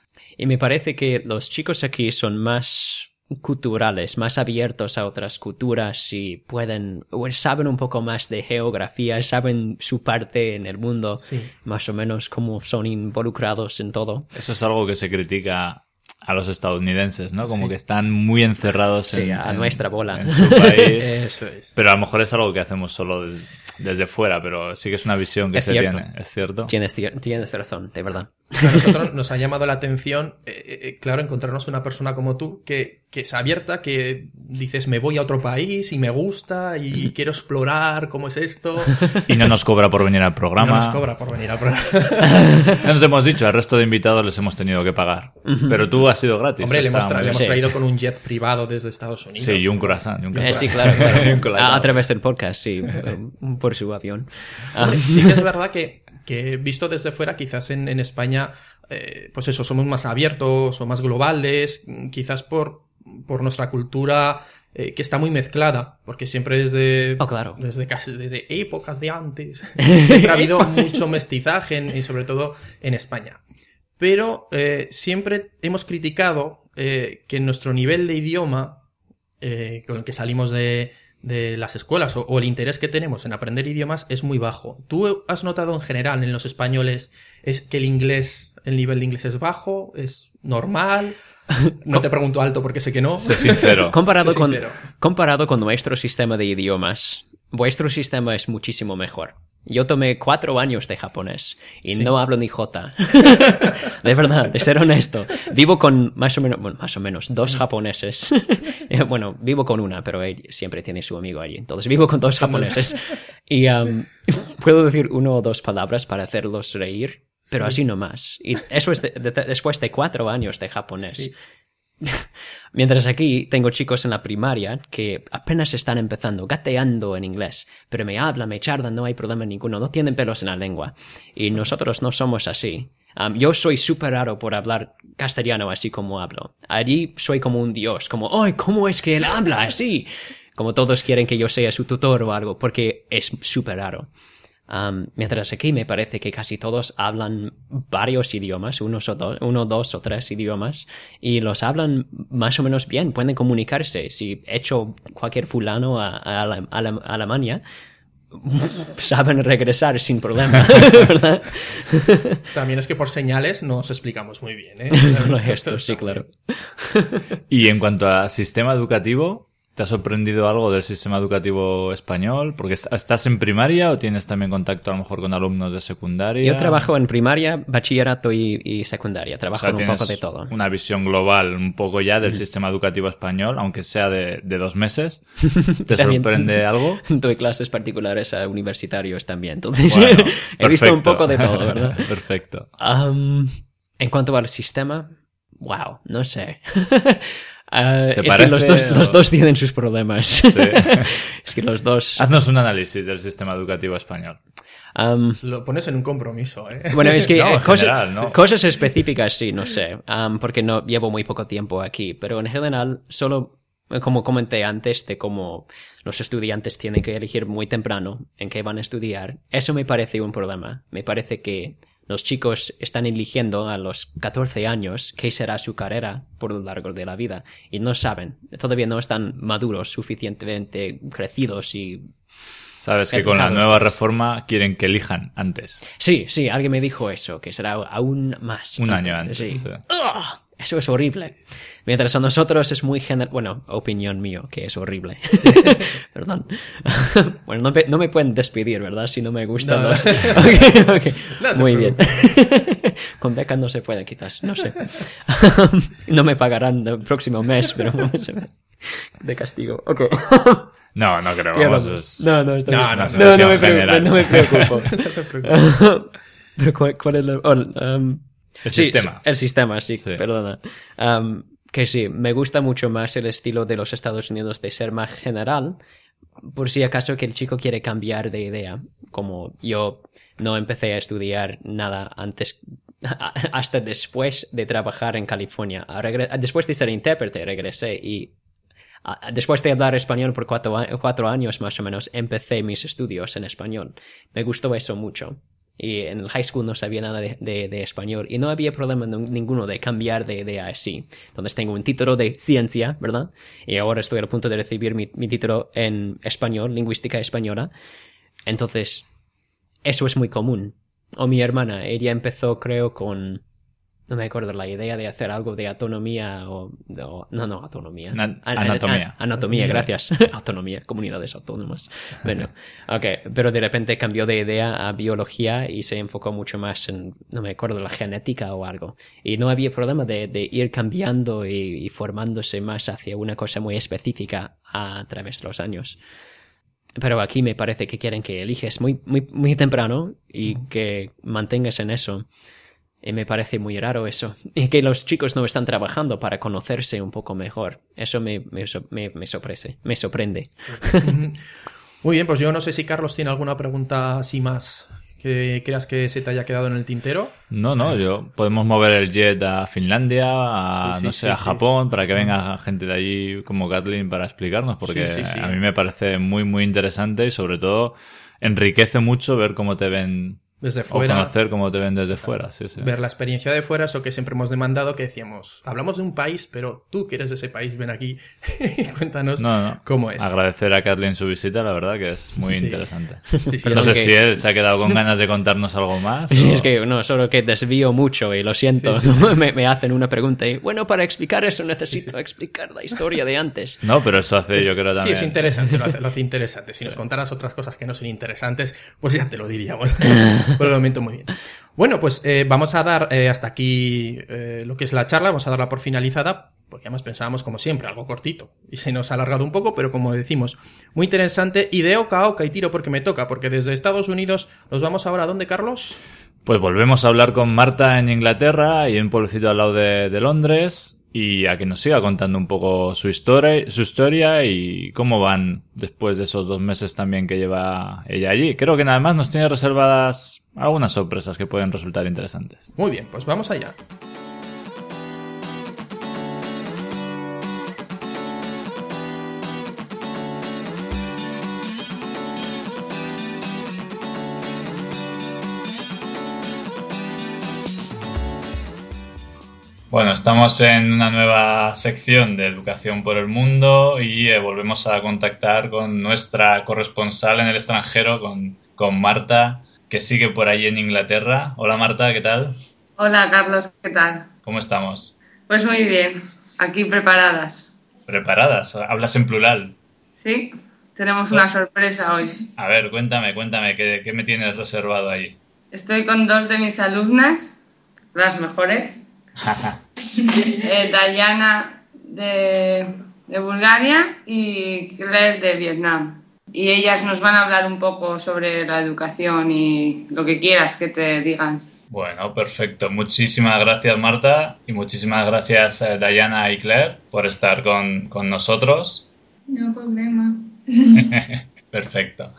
Y me parece que los chicos aquí son más culturales, más abiertos a otras culturas y pueden, o saben un poco más de geografía, saben su parte en el mundo, sí. más o menos cómo son involucrados en todo. Eso es algo que se critica a los estadounidenses, ¿no? Como sí. que están muy encerrados sí, en, a en nuestra bola. En su país. Eso es. Pero a lo mejor es algo que hacemos solo des, desde fuera, pero sí que es una visión que es se cierto. tiene, es cierto. Tienes, tienes razón, de verdad. A nosotros nos ha llamado la atención, eh, eh, claro, encontrarnos una persona como tú que que es abierta, que dices me voy a otro país y me gusta y quiero explorar cómo es esto. Y no nos cobra por venir al programa. No nos cobra por venir al programa. No te hemos dicho, al resto de invitados les hemos tenido que pagar. Pero tú has sido gratis. Hombre, le hemos, tra- le hemos Sí. traído con un jet privado desde Estados Unidos. Sí, y un croissant. Y un Eh, croissant. sí, claro, claro. Un colacao. a, a través del podcast, sí, eh, por su avión. Ah, Hombre, sí que es verdad que, que visto desde fuera, quizás en, en España, eh, pues eso, somos más abiertos o más globales, quizás por, por nuestra cultura eh, que está muy mezclada, porque siempre desde, Oh, claro. desde casi desde épocas de antes, siempre ha habido mucho mestizaje en- y sobre todo en España. Pero eh, siempre hemos criticado eh, que nuestro nivel de idioma eh, con el que salimos de, de las escuelas o, o el interés que tenemos en aprender idiomas es muy bajo. ¿Tú has notado en general en los españoles es que el inglés, el nivel de inglés es bajo, es normal? No te pregunto alto porque sé que no. Sé sincero. comparado, Sé con, sincero. comparado con nuestro sistema de idiomas, vuestro sistema es muchísimo mejor. Yo tomé cuatro años de japonés y Sí. no hablo ni jota. De verdad, de ser honesto. Vivo con más o menos, bueno, más o menos, dos japoneses. Eh, bueno, vivo con una, pero él siempre tiene su amigo allí. Entonces vivo con dos japoneses. Y um, puedo decir uno o dos palabras para hacerlos reír, pero así no más. Y eso es de- de- después de cuatro años de japonés. Sí. Mientras aquí tengo chicos en la primaria que apenas están empezando, gateando en inglés, pero me hablan, me charlan, no hay problema ninguno, no tienen pelos en la lengua. Y nosotros no somos así. Um, yo soy súper raro por hablar castellano así como hablo. Allí soy como un dios, como, ¡ay, cómo es que él habla así! Como todos quieren que yo sea su tutor o algo, porque es súper raro. Um, mientras aquí me parece que casi todos hablan varios idiomas, unos o dos, uno, dos o tres idiomas, y los hablan más o menos bien, pueden comunicarse. Si echo cualquier fulano a, a, Ale- a Ale- a Alemania, saben regresar sin problema, ¿verdad? También es que por señales nos explicamos muy bien, ¿eh? Con esto, sí, claro. Y en cuanto a sistema educativo, ¿te ha sorprendido algo del sistema educativo español? Porque est- ¿estás en primaria o tienes también contacto a lo mejor con alumnos de secundaria? Yo trabajo en primaria, bachillerato y, y secundaria, O trabajo sea, en un tienes poco de todo. una visión global un poco ya del sistema educativo español, aunque sea de, de dos meses. ¿Te También- sorprende algo? Doy clases particulares a universitarios también, entonces Bueno, he visto un perfecto. poco de todo, ¿verdad? Perfecto. Um, en cuanto al sistema, wow, no sé. Ah, ¿Se es parece que los dos, o- los dos tienen sus problemas. Es que los dos... Haznos un análisis del sistema educativo español. um, Lo pones en un compromiso, ¿eh? bueno, es que No, eh, en cosas, general, ¿no? cosas específicas sí, no sé, um, porque no llevo muy poco tiempo aquí, pero en general solo, eh, como comenté antes, de cómo los estudiantes tienen que elegir muy temprano en qué van a estudiar, eso me parece un problema. Me parece que los chicos están eligiendo a los catorce años qué será su carrera por lo largo de la vida y no saben, todavía no están maduros, suficientemente crecidos y... Sabes que con la Educados, nueva pues. reforma quieren que elijan antes. Sí, sí, alguien me dijo eso, que será aún más. Un año antes. Sí. sí. ¡Ugh! Eso es horrible. Mientras a nosotros es muy general... Bueno, opinión mío, que es horrible. Perdón. Bueno, no me, no me pueden despedir, ¿verdad? Si no me gustan No. los... Ok, ok. No te Muy bien. Con becas no se puede, quizás. No sé. No me pagarán el próximo mes, pero... De castigo. Ok. No, no creo. ¿Qué Vamos, hablamos? es- No, no, está No, bien. no, es no, no, una me opinión preocupo, general. no me preocupo. No te preocupes. Pero ¿cuál, cuál es la...? oh, um, El sí, sistema. El sistema, sí, Sí. perdona. Um, que sí, me gusta mucho más el estilo de los Estados Unidos de ser más general, por si acaso que el chico quiere cambiar de idea. Como yo no empecé a estudiar nada antes, hasta después de trabajar en California. Regre- Después de ser intérprete regresé y ah, después de hablar español por cuatro, a- cuatro años más o menos, empecé mis estudios en español. Me gustó eso mucho. Y en el high school no sabía nada de, de, de español y no había problema n- ninguno de cambiar de idea así. Entonces tengo un título de ciencia, ¿verdad? Y ahora estoy a punto de recibir mi, mi título en español, lingüística española. Entonces, eso es muy común. O mi hermana, ella empezó creo con no me acuerdo, la idea de hacer algo de autonomía o... o no, no, autonomía. Na- An- anatomía. an- anatomía, gracias. Autonomía, comunidades autónomas. Bueno, ok, pero de repente cambió de idea a biología y se enfocó mucho más en, no me acuerdo, la genética o algo. Y no había problema de, de ir cambiando y, y formándose más hacia una cosa muy específica a través de los años. Pero aquí me parece que quieren que eliges muy, muy, muy temprano y que mantengas en eso. Y me parece muy raro eso. Y que los chicos no están trabajando para conocerse un poco mejor. Eso me, me, me, me sorprende. Me sorprende. Muy bien, pues yo no sé si Carlos tiene alguna pregunta así más que creas que se te haya quedado en el tintero. No, no, yo podemos mover el jet a Finlandia, a, Sí, sí, no sé, sí, a sí. Japón, para que venga gente de allí como Kathleen para explicarnos, porque Sí, sí, sí. a mí me parece muy, muy interesante y sobre todo enriquece mucho ver cómo te ven, Desde o fuera. conocer cómo te ven desde fuera, sí, sí. Ver la experiencia de fuera, eso que siempre hemos demandado, que decíamos, hablamos de un país, pero tú que eres de ese país, ven aquí y cuéntanos No, no. cómo es. Agradecer a Kathleen su visita, la verdad que es muy Sí. interesante. Sí, sí, Perdón, No sé que- si él se ha quedado con ganas de contarnos algo más. Sí, o- es que no, solo que desvío mucho y lo siento. Sí, sí, me, me hacen una pregunta y, bueno, para explicar eso necesito explicar la historia de antes. No, pero eso hace, yo creo, Sí, también. es interesante, lo hace, lo hace interesante. Si nos contaras otras cosas que no son interesantes, pues ya te lo diríamos. Por el momento, muy bien. Bueno, pues eh, vamos a dar eh, hasta aquí eh, lo que es la charla, vamos a darla por finalizada, porque además pensábamos, como siempre, algo cortito. Y se nos ha alargado un poco, pero como decimos, muy interesante. Y de oca a oca y tiro porque me toca, porque desde Estados Unidos nos vamos ahora, ¿a dónde, Carlos? Pues volvemos a hablar con Marta en Inglaterra y en un pueblecito al lado de, de Londres, y a que nos siga contando un poco su historia, su historia y cómo van después de esos dos meses también que lleva ella allí. Creo que nada más nos tiene reservadas algunas sorpresas que pueden resultar interesantes. Muy bien, pues vamos allá. Bueno, estamos en una nueva sección de Educación por el Mundo y eh, volvemos a contactar con nuestra corresponsal en el extranjero, con, con Marta, que sigue por ahí en Inglaterra. Hola Marta, ¿qué tal? Hola Carlos, ¿qué tal? ¿Cómo estamos? Pues muy bien, aquí preparadas. ¿Preparadas? Hablas en plural. ¿Sí? Tenemos una sorpresa hoy. A ver, cuéntame, cuéntame, ¿qué, qué me tienes reservado ahí? Estoy con dos de mis alumnas, las mejores. eh, Dayana de, de Bulgaria y Claire de Vietnam. Y ellas nos van a hablar un poco sobre la educación y lo que quieras que te digan. Bueno, perfecto. Muchísimas gracias Marta y muchísimas gracias eh, Dayana y Claire por estar con, con nosotros. No problema. Perfecto.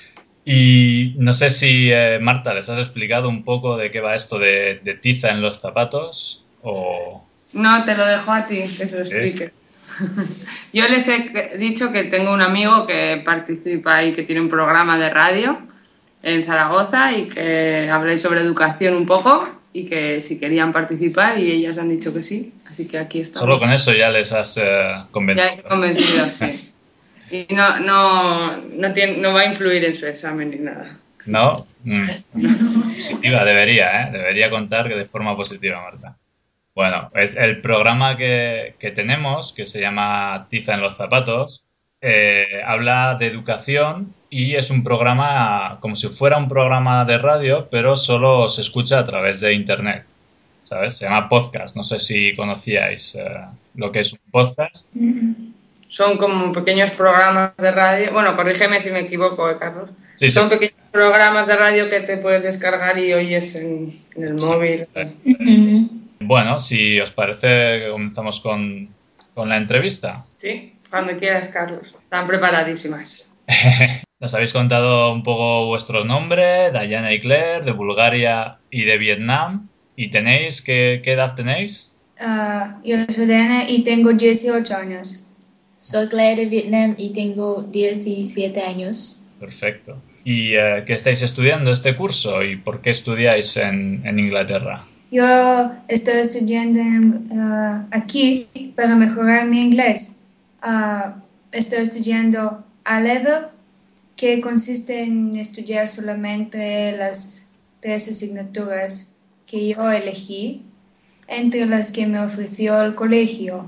Y no sé si, eh, Marta, les has explicado un poco de qué va esto de, de tiza en los zapatos o... No, te lo dejo a ti, que se lo explique. Yo les he dicho que tengo un amigo que participa y que tiene un programa de radio en Zaragoza y que hablé sobre educación un poco y que si querían participar y ellas han dicho que sí, así que aquí estamos. Solo con eso ya les has eh, convencido. Ya he convencido, sí. Y no, no, no, tiene, no va a influir en su examen ni nada. ¿No? Mm. Positiva, debería, ¿eh? Debería contar que de forma positiva, Marta. Bueno, es el programa que, que tenemos, que se llama Tiza en los zapatos, eh, habla de educación y es un programa como si fuera un programa de radio, pero solo se escucha a través de internet, ¿sabes? Se llama podcast. No sé si conocíais eh, lo que es un podcast. Son como pequeños programas de radio. Bueno, corrígeme si me equivoco, ¿eh, Carlos? Sí, Son sí. pequeños programas de radio que te puedes descargar y oyes en, en el móvil. Bueno, si os parece, comenzamos con, con la entrevista. Sí, cuando quieras, Carlos. Están preparadísimas. Nos habéis contado un poco vuestro nombre, Dayana y Claire, de Bulgaria y de Vietnam. ¿Y tenéis, qué, qué edad tenéis? Ah, yo soy Diana y tengo dieciocho años. Soy Claire de Vietnam y tengo diecisiete años. Perfecto. ¿Y eh, qué estáis estudiando este curso y por qué estudiáis en, en Inglaterra? Yo estoy estudiando uh, aquí para mejorar mi inglés. Uh, estoy estudiando A-Level, que consiste en estudiar solamente las tres asignaturas que yo elegí. entre las que me ofreció el colegio.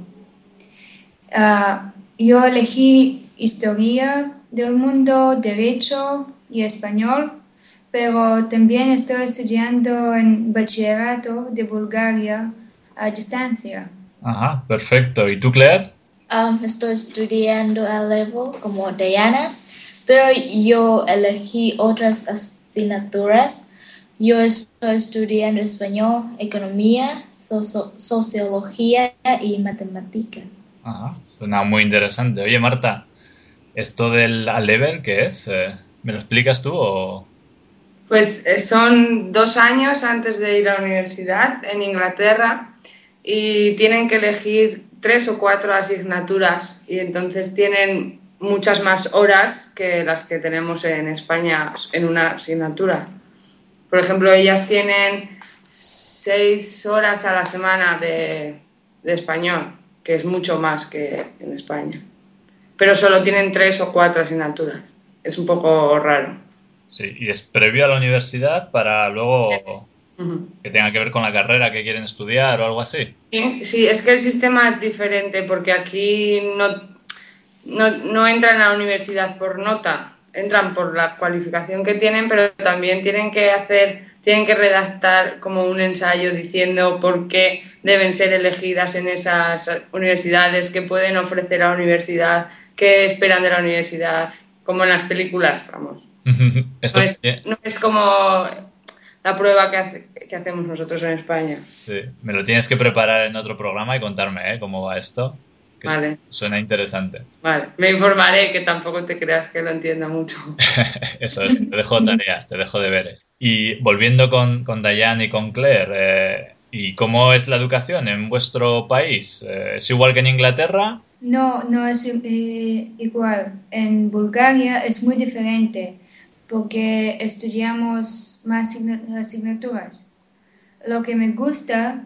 Uh, yo elegí Historia del Mundo, Derecho y Español, pero también estoy estudiando en bachillerato de Bulgaria a distancia. Ajá, perfecto. ¿Y tú, Claire? Um, estoy estudiando a level como Diana, pero yo elegí otras asignaturas. Yo estoy estudiando español, economía, socio- sociología y matemáticas. Ajá, suena muy interesante. Oye, Marta, ¿esto del A-Level qué es? Eh, ¿Me lo explicas tú o...? Pues eh, son dos años antes de ir a la universidad en Inglaterra y tienen que elegir tres o cuatro asignaturas y entonces tienen muchas más horas que las que tenemos en España en una asignatura. Por ejemplo, ellas tienen seis horas a la semana de, de español, que es mucho más que en España. Pero solo tienen tres o cuatro asignaturas. Es un poco raro. Sí, y es previo a la universidad para luego Uh-huh. que tenga que ver con la carrera que quieren estudiar o algo así. Sí, sí, es que el sistema es diferente porque aquí no, no, no entran a la universidad por nota, entran por la cualificación que tienen, pero también tienen que hacer, tienen que redactar como un ensayo diciendo por qué deben ser elegidas en esas universidades, qué pueden ofrecer a la universidad, qué esperan de la universidad, como en las películas, vamos. Esto No es, no es como la prueba que, hace, que hacemos nosotros en España. Sí, me lo tienes que preparar en otro programa y contarme, ¿eh? Cómo va esto. Que Vale. Suena interesante. Vale, me informaré, que tampoco te creas que lo entienda mucho. Eso es, te dejo tareas, te dejo deberes. Y volviendo con, con Diane y con Claire, eh, ¿y cómo es la educación en vuestro país? Eh, ¿Es igual que en Inglaterra? No, no es eh, igual. En Bulgaria es muy diferente porque estudiamos más asignaturas. Lo que me gusta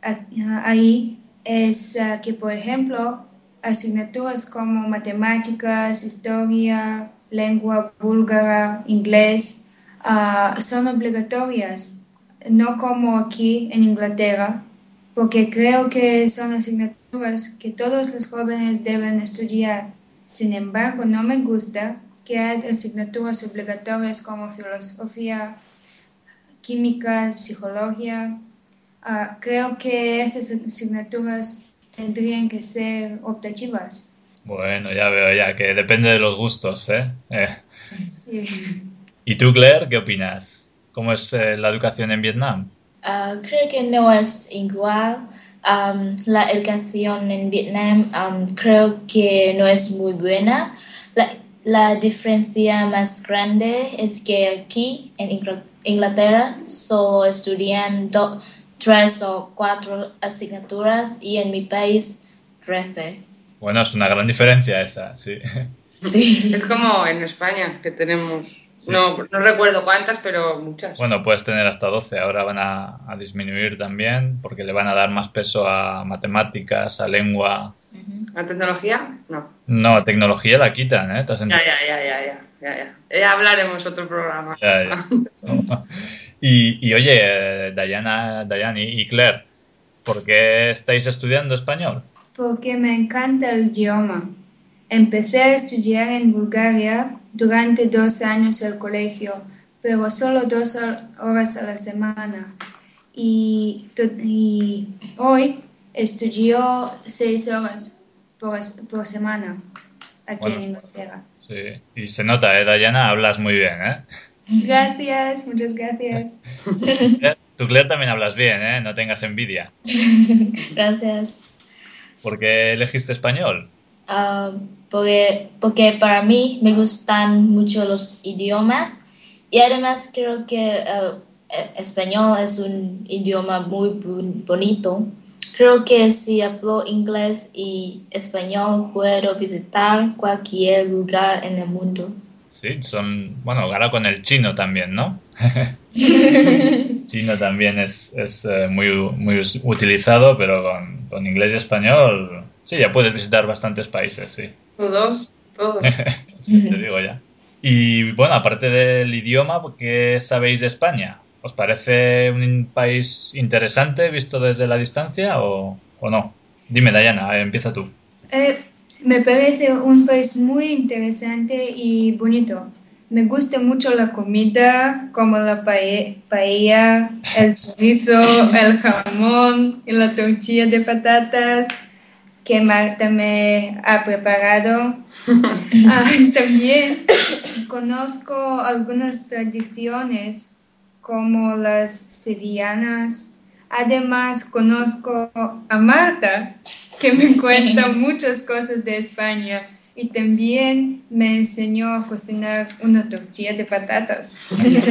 ahí es uh, que, por ejemplo, asignaturas como matemáticas, historia, lengua búlgara, inglés, uh, son obligatorias, no como aquí en Inglaterra, porque creo que son asignaturas que todos los jóvenes deben estudiar. Sin embargo, no me gusta que hay asignaturas obligatorias como filosofía, química, psicología. Uh, creo que estas asignaturas tendrían que ser optativas. Bueno, ya veo ya que depende de los gustos, ¿eh? eh. Sí. ¿Y tú, Claire, qué opinas? ¿Cómo es eh, la educación en Vietnam? Uh, creo que no es igual. Um, la educación en Vietnam um, creo que no es muy buena. La, la diferencia más grande es que aquí en Inglaterra solo estudian do, tres o cuatro asignaturas y en mi país trece. Bueno, es una gran diferencia esa, sí. Sí. Es como en España, que tenemos, sí, no, sí, sí. no recuerdo cuántas, pero muchas. Bueno, puedes tener hasta doce, ahora van a, a disminuir también, porque le van a dar más peso a matemáticas, a lengua. ¿A tecnología? No. No, a tecnología la quitan, ¿eh? ¿Te has ya, ya, ya, ya, ya, ya, ya. Ya hablaremos otro programa. Ya, ya. y, y oye, Diana, Diane y Claire, ¿por qué estáis estudiando español? Porque me encanta el idioma. Empecé a estudiar en Bulgaria durante dos años el colegio, pero solo dos horas a la semana. Y, y hoy estudio seis horas por, por semana aquí bueno, en Inglaterra. Sí, y se nota, ¿eh, Diana? Hablas muy bien, ¿eh? Gracias, muchas gracias. Tú, Claire, también hablas bien, ¿eh? No tengas envidia. Gracias. ¿Por qué elegiste español? Uh, porque, porque para mí me gustan mucho los idiomas y además creo que uh, español es un idioma muy bonito. Creo que si hablo inglés y español puedo visitar cualquier lugar en el mundo. Sí, son, bueno, ahora con el chino también, ¿no? Chino también es, es uh, muy, muy utilizado, pero con, con inglés y español... Sí, ya puedes visitar bastantes países, sí. Todos, todos. Sí, te digo ya. Y bueno, aparte del idioma, ¿qué sabéis de España? ¿Os parece un país interesante visto desde la distancia o, o no? Dime, Dayana, empieza tú. Eh, me parece un país muy interesante y bonito. Me gusta mucho la comida, como la pae- paella, el chorizo, el jamón y la tortilla de patatas que Marta me ha preparado. Ah, también conozco algunas tradiciones como las sevillanas. Además, conozco a Marta, que me cuenta muchas cosas de España y también me enseñó a cocinar una tortilla de patatas.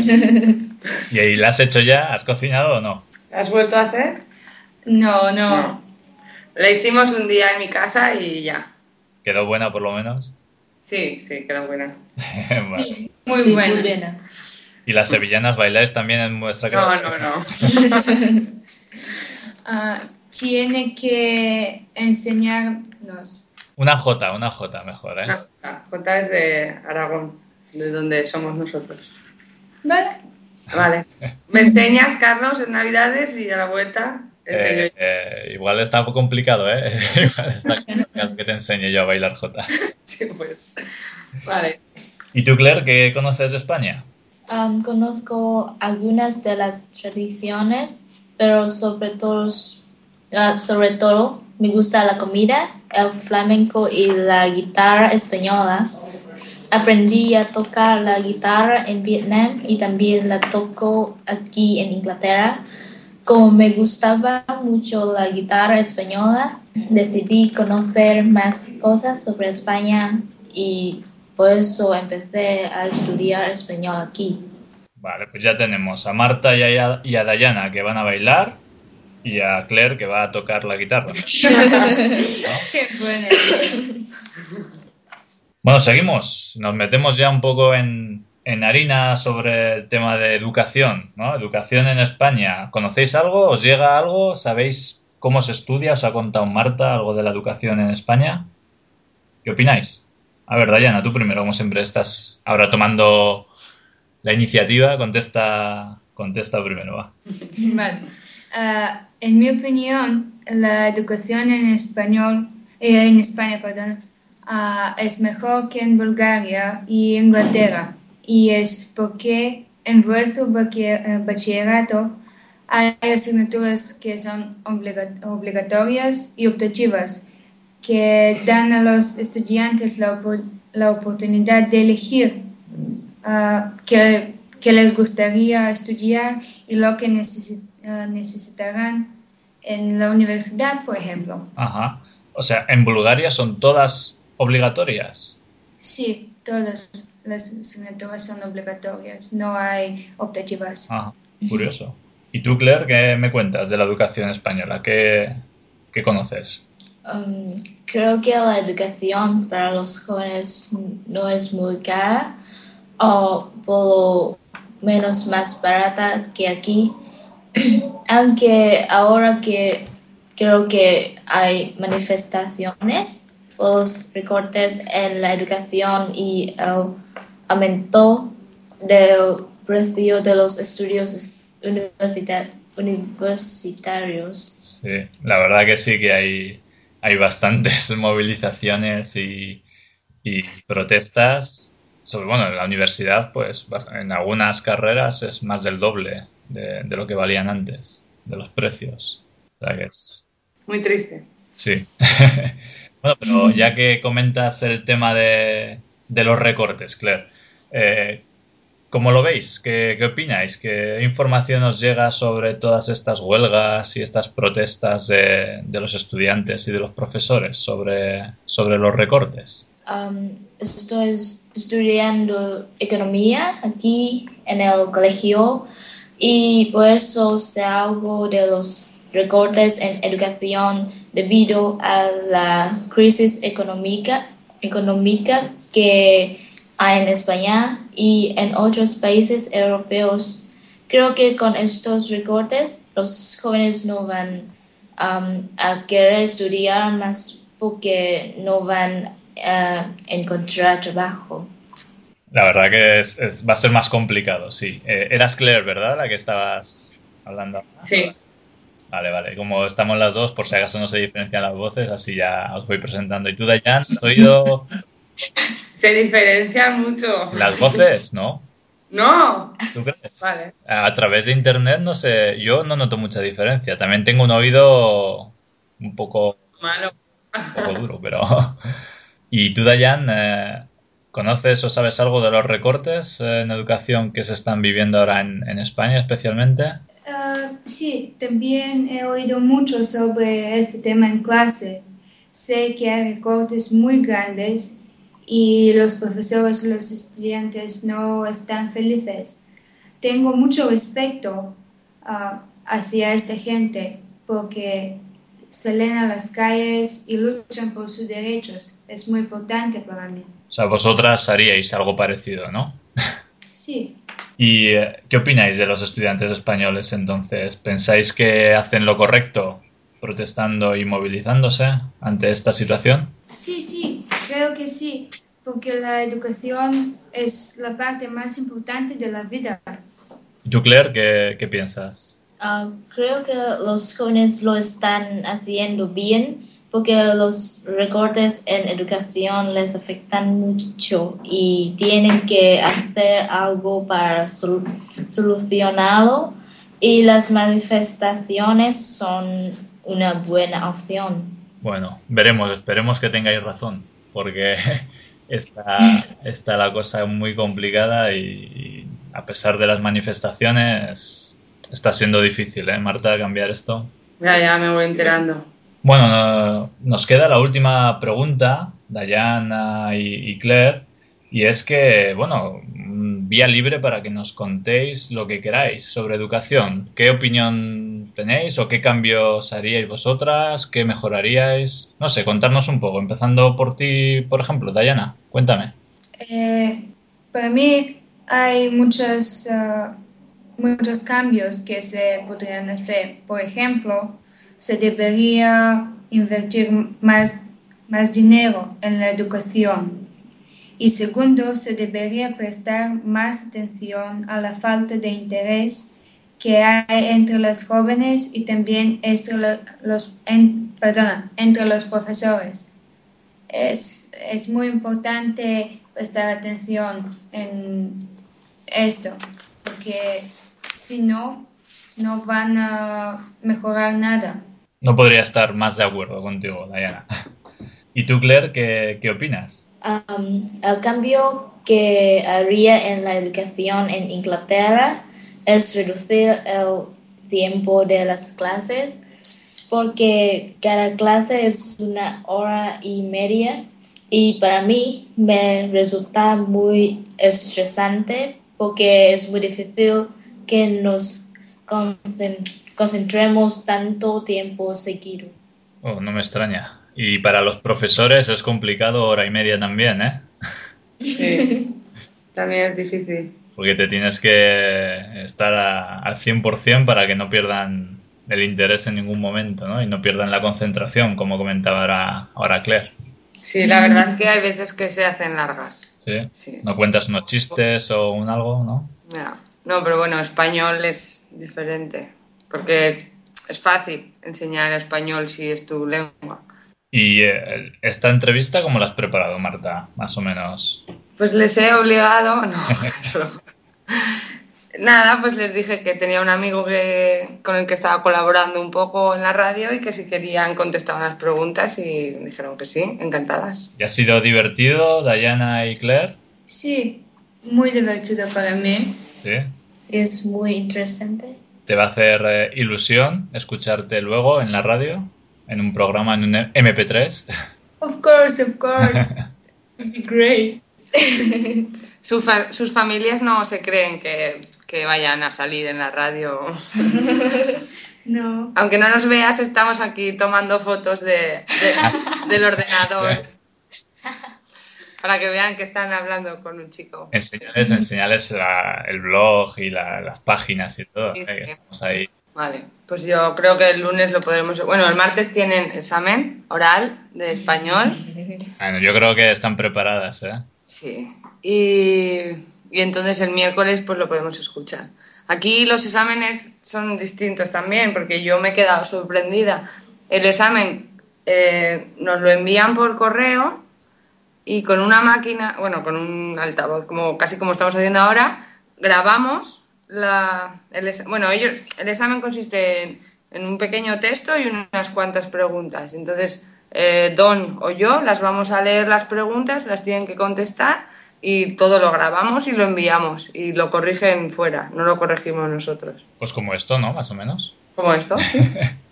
¿Y ahí la has hecho ya? ¿Has cocinado o no? ¿La has vuelto a hacer? No, no. No. La hicimos un día en mi casa y ya. ¿Quedó buena por lo menos? Sí, sí, queda buena. Vale. Sí, muy Sí, buena. muy buena. ¿Y las sevillanas bailáis también en vuestra No, clase? no, no. Ah, tiene que enseñarnos. Una J, una J mejor, ¿eh? La Jota. Jota es de Aragón, de donde somos nosotros. ¿Vale? Vale. ¿Me enseñas, Carlos, en Navidades y a la vuelta te enseño Eh, yo? eh, igual está complicado, ¿eh? Igual está complicado que te enseñe yo a bailar J. Sí, pues. Vale. ¿Y tú, Claire, qué conoces de España? Um, conozco algunas de las tradiciones, pero sobre todo, uh, sobre todo me gusta la comida, el flamenco y la guitarra española. Aprendí a tocar la guitarra en Vietnam y también la toco aquí en Inglaterra. Como me gustaba mucho la guitarra española, decidí conocer más cosas sobre España y por eso empecé a estudiar español aquí. Vale, pues ya tenemos a Marta y a, y a Dayana que van a bailar y a Claire que va a tocar la guitarra. Qué buena. Bueno, seguimos. Nos metemos ya un poco en, en harina sobre el tema de educación, ¿no? Educación en España. ¿Conocéis algo? ¿Os llega algo? ¿Sabéis cómo se estudia? ¿Os ha contado Marta algo de la educación en España? ¿Qué opináis? A ver, Dayana, tú primero, como siempre estás ahora tomando la iniciativa. Contesta, contesta primero, va. Vale. Ah, en mi opinión, la educación en español, eh, en España, perdón, ah, es mejor que en Bulgaria y Inglaterra. Y es porque en vuestro baque- eh, bachillerato hay asignaturas que son obliga- obligatorias y optativas, que dan a los estudiantes la, opor- la oportunidad de elegir ah, qué, qué les gustaría estudiar y lo que necesi- ah, necesitarán en la universidad, por ejemplo. Ajá. O sea, en Bulgaria son todas obligatorias. Sí, todas las asignaturas son obligatorias, no hay optativas. Ajá, curioso. ¿Y tú, Claire, qué me cuentas de la educación española? ¿Qué, qué conoces? Um, creo que la educación para los jóvenes no es muy cara o por lo menos más barata que aquí, aunque ahora que creo que hay manifestaciones por los recortes en la educación y el aumento del precio de los estudios universita- universitarios. Sí, la verdad que sí que hay, hay bastantes movilizaciones y, y protestas. Sobre, bueno, en la universidad, pues en algunas carreras es más del doble de, de lo que valían antes, de los precios. O sea que es... Muy triste. Sí. Bueno, pero ya que comentas el tema de, de los recortes, Claire, eh, ¿cómo lo veis? ¿Qué, qué opináis? ¿Qué información os llega sobre todas estas huelgas y estas protestas de, de los estudiantes y de los profesores sobre, sobre los recortes? Um, estoy estudiando economía aquí en el colegio y por eso sé algo de los recortes en educación debido a la crisis económica, económica que hay en España y en otros países europeos. Creo que con estos recortes los jóvenes no van um, a querer estudiar más porque no van a encontrar trabajo. La verdad que es, es, va a ser más complicado, sí. Eh, eras Claire, ¿verdad? La que estabas hablando. Sí. Vale, vale. Como estamos las dos, por si acaso no se diferencian las voces, así ya os voy presentando. ¿Y tú, Dayan, has oído Se diferencian mucho. las voces? ¿No? No. ¿Tú crees? Vale. A través de internet, no sé, yo no noto mucha diferencia. También tengo un oído un poco, Malo. un poco duro, pero... ¿Y tú, Dayan, eh, conoces o sabes algo de los recortes eh, en educación que se están viviendo ahora en, en España especialmente? Uh, sí, también he oído mucho sobre este tema en clase. Sé que hay recortes muy grandes y los profesores y los estudiantes no están felices. Tengo mucho respeto uh, hacia esta gente porque salen a las calles y luchan por sus derechos. Es muy importante para mí. O sea, vosotras haríais algo parecido, ¿no? Sí. ¿Y eh, qué opináis de los estudiantes españoles entonces? ¿Pensáis que hacen lo correcto protestando y movilizándose ante esta situación? Sí, sí, creo que sí, porque la educación es la parte más importante de la vida. ¿Y tú, Claire, qué, qué piensas? Uh, creo que los jóvenes lo están haciendo bien porque los recortes en educación les afectan mucho y tienen que hacer algo para sol- solucionarlo y las manifestaciones son una buena opción. Bueno, veremos, esperemos que tengáis razón, porque está, está la cosa muy complicada y, y a pesar de las manifestaciones está siendo difícil, ¿eh, Marta, cambiar esto? Ya, ya me voy enterando. Bueno, no- nos queda la última pregunta, Dayana y, y Claire, y es que, bueno, mm, vía libre para que nos contéis lo que queráis sobre educación. ¿Qué opinión tenéis o qué cambios haríais vosotras? ¿Qué mejoraríais? No sé, contarnos un poco, empezando por ti, por ejemplo, Dayana, cuéntame. Eh, para mí hay muchos, uh, muchos cambios que se podrían hacer. Por ejemplo, se debería invertir más, más dinero en la educación. Y segundo, se debería prestar más atención a la falta de interés que hay entre los jóvenes y también entre lo- los, en- perdona, entre los profesores. Es, es muy importante prestar atención en esto, porque si no, no van a mejorar nada. No podría estar más de acuerdo contigo, Dayana. ¿Y tú, Claire, qué, qué opinas? Um, el cambio que haría en la educación en Inglaterra es reducir el tiempo de las clases porque cada clase es una hora y media y para mí me resulta muy estresante porque es muy difícil que nos concent- concentremos tanto tiempo seguido. Oh, no me extraña. Y para los profesores es complicado hora y media también, ¿eh? Sí. También es difícil. Porque te tienes que estar a- al cien por ciento para que no pierdan el interés en ningún momento, ¿no? Y no pierdan la concentración, como comentaba ahora, ahora Claire. Sí, la verdad es que hay veces que se hacen largas. ¿Sí? Sí. ¿No cuentas unos chistes o un algo, no? Ya. No, pero bueno, español es diferente. Porque es, es fácil enseñar español si es tu lengua. Y eh, esta entrevista, ¿cómo la has preparado, Marta? Más o menos. Pues les he obligado, no, solo- nada, pues les dije que tenía un amigo que, con el que estaba colaborando un poco en la radio y que si querían contestaban las preguntas y dijeron que sí, encantadas. ¿Y ha sido divertido, Dayana y Claire? Sí, muy divertido para mí. Sí. Sí, es muy interesante. ¿Te va a hacer eh, ilusión escucharte luego en la radio? En un programa, en un eme pe tres. Of course, of course. It'd be great. Su fa- sus familias no se creen que, que vayan a salir en la radio. No. Aunque no nos veas, estamos aquí tomando fotos de, de- del ordenador para que vean que están hablando con un chico. Enseñales, enseñales la- el blog y la- las páginas y todo. Sí, ¿eh? Que sí. estamos ahí. Vale, pues yo creo que el lunes lo podremos... Bueno, el martes tienen examen oral de español. Bueno, yo creo que están preparadas, ¿eh? Sí. Y, y entonces el miércoles pues lo podemos escuchar. Aquí los exámenes son distintos también, porque yo me he quedado sorprendida. El examen eh, nos lo envían por correo y con una máquina, bueno, con un altavoz, como casi como estamos haciendo ahora, grabamos la, el, bueno, ellos, el examen consiste en, en un pequeño texto y unas cuantas preguntas. Entonces, eh, Don o yo las vamos a leer las preguntas, las tienen que contestar y todo lo grabamos y lo enviamos y lo corrigen fuera, no lo corregimos nosotros. Pues como esto, ¿no? Más o menos. Como esto, sí.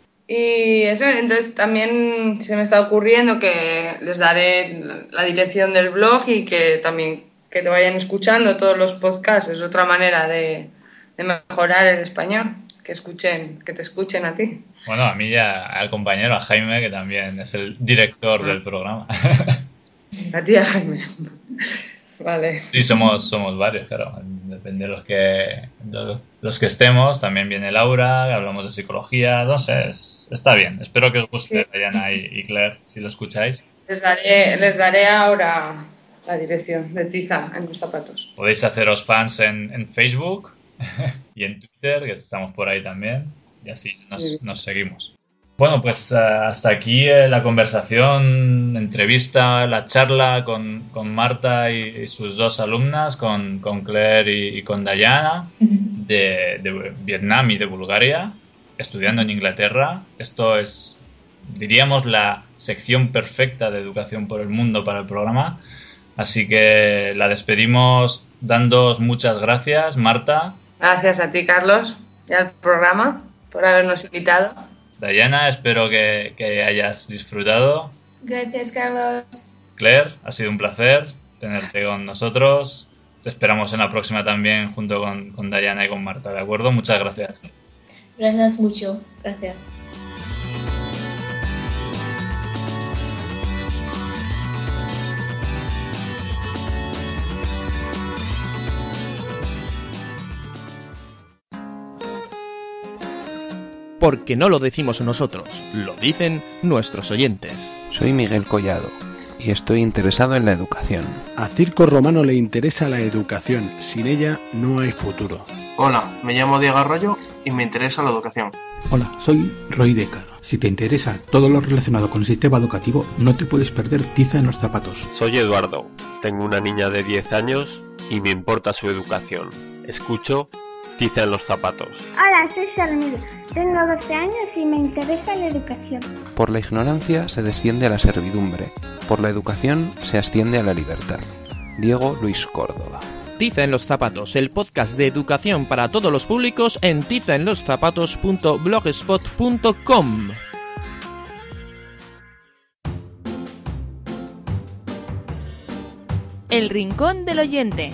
Y eso, entonces también se me está ocurriendo que les daré la dirección del blog y que también que te vayan escuchando todos los podcasts. Es otra manera de, de mejorar el español, que escuchen, que te escuchen a ti. Bueno, a mí y al compañero, a Jaime, que también es el director ah. del programa. A ti, a Jaime. Vale. Sí, somos, somos varios, claro. Depende de los que, de los que estemos. También viene Laura, hablamos de psicología. No sé, es, está bien. Espero que os guste, sí. Diana y, y Claire, si lo escucháis. Les daré, les daré ahora la dirección de Tiza en los zapatos. Podéis haceros fans en, en Facebook y en Twitter, que estamos por ahí también. Y así nos, nos seguimos. Bueno, pues uh, hasta aquí eh, la conversación, entrevista, la charla con, con Marta y, y sus dos alumnas, con, con Claire y, y con Diana, de, de Vietnam y de Bulgaria, estudiando en Inglaterra. Esto es, diríamos, la sección perfecta de Educación por el Mundo para el programa. Así que la despedimos dándoos muchas gracias, Marta. Gracias a ti, Carlos, y al programa por habernos invitado. Diana, espero que, que hayas disfrutado. Gracias, Carlos. Claire, ha sido un placer tenerte con nosotros. Te esperamos en la próxima también junto con, con Diana y con Marta, ¿de acuerdo? Muchas gracias. Gracias mucho. Gracias. Porque no lo decimos nosotros, lo dicen nuestros oyentes. Soy Miguel Collado y estoy interesado en la educación. A Circo Romano le interesa la educación, sin ella no hay futuro. Hola, me llamo Diego Arroyo y me interesa la educación. Hola, soy Roy Decker. Si te interesa todo lo relacionado con el sistema educativo, no te puedes perder Tiza en los zapatos. Soy Eduardo, tengo una niña de diez años y me importa su educación. Escucho Tiza en los zapatos. Hola, soy Sharmila. Tengo doce años y me interesa la educación. Por la ignorancia se desciende a la servidumbre. Por la educación se asciende a la libertad. Diego Luis Córdoba. Tiza en los zapatos, el podcast de educación para todos los públicos en tiza en los zapatos punto blogspot punto com. El rincón del oyente.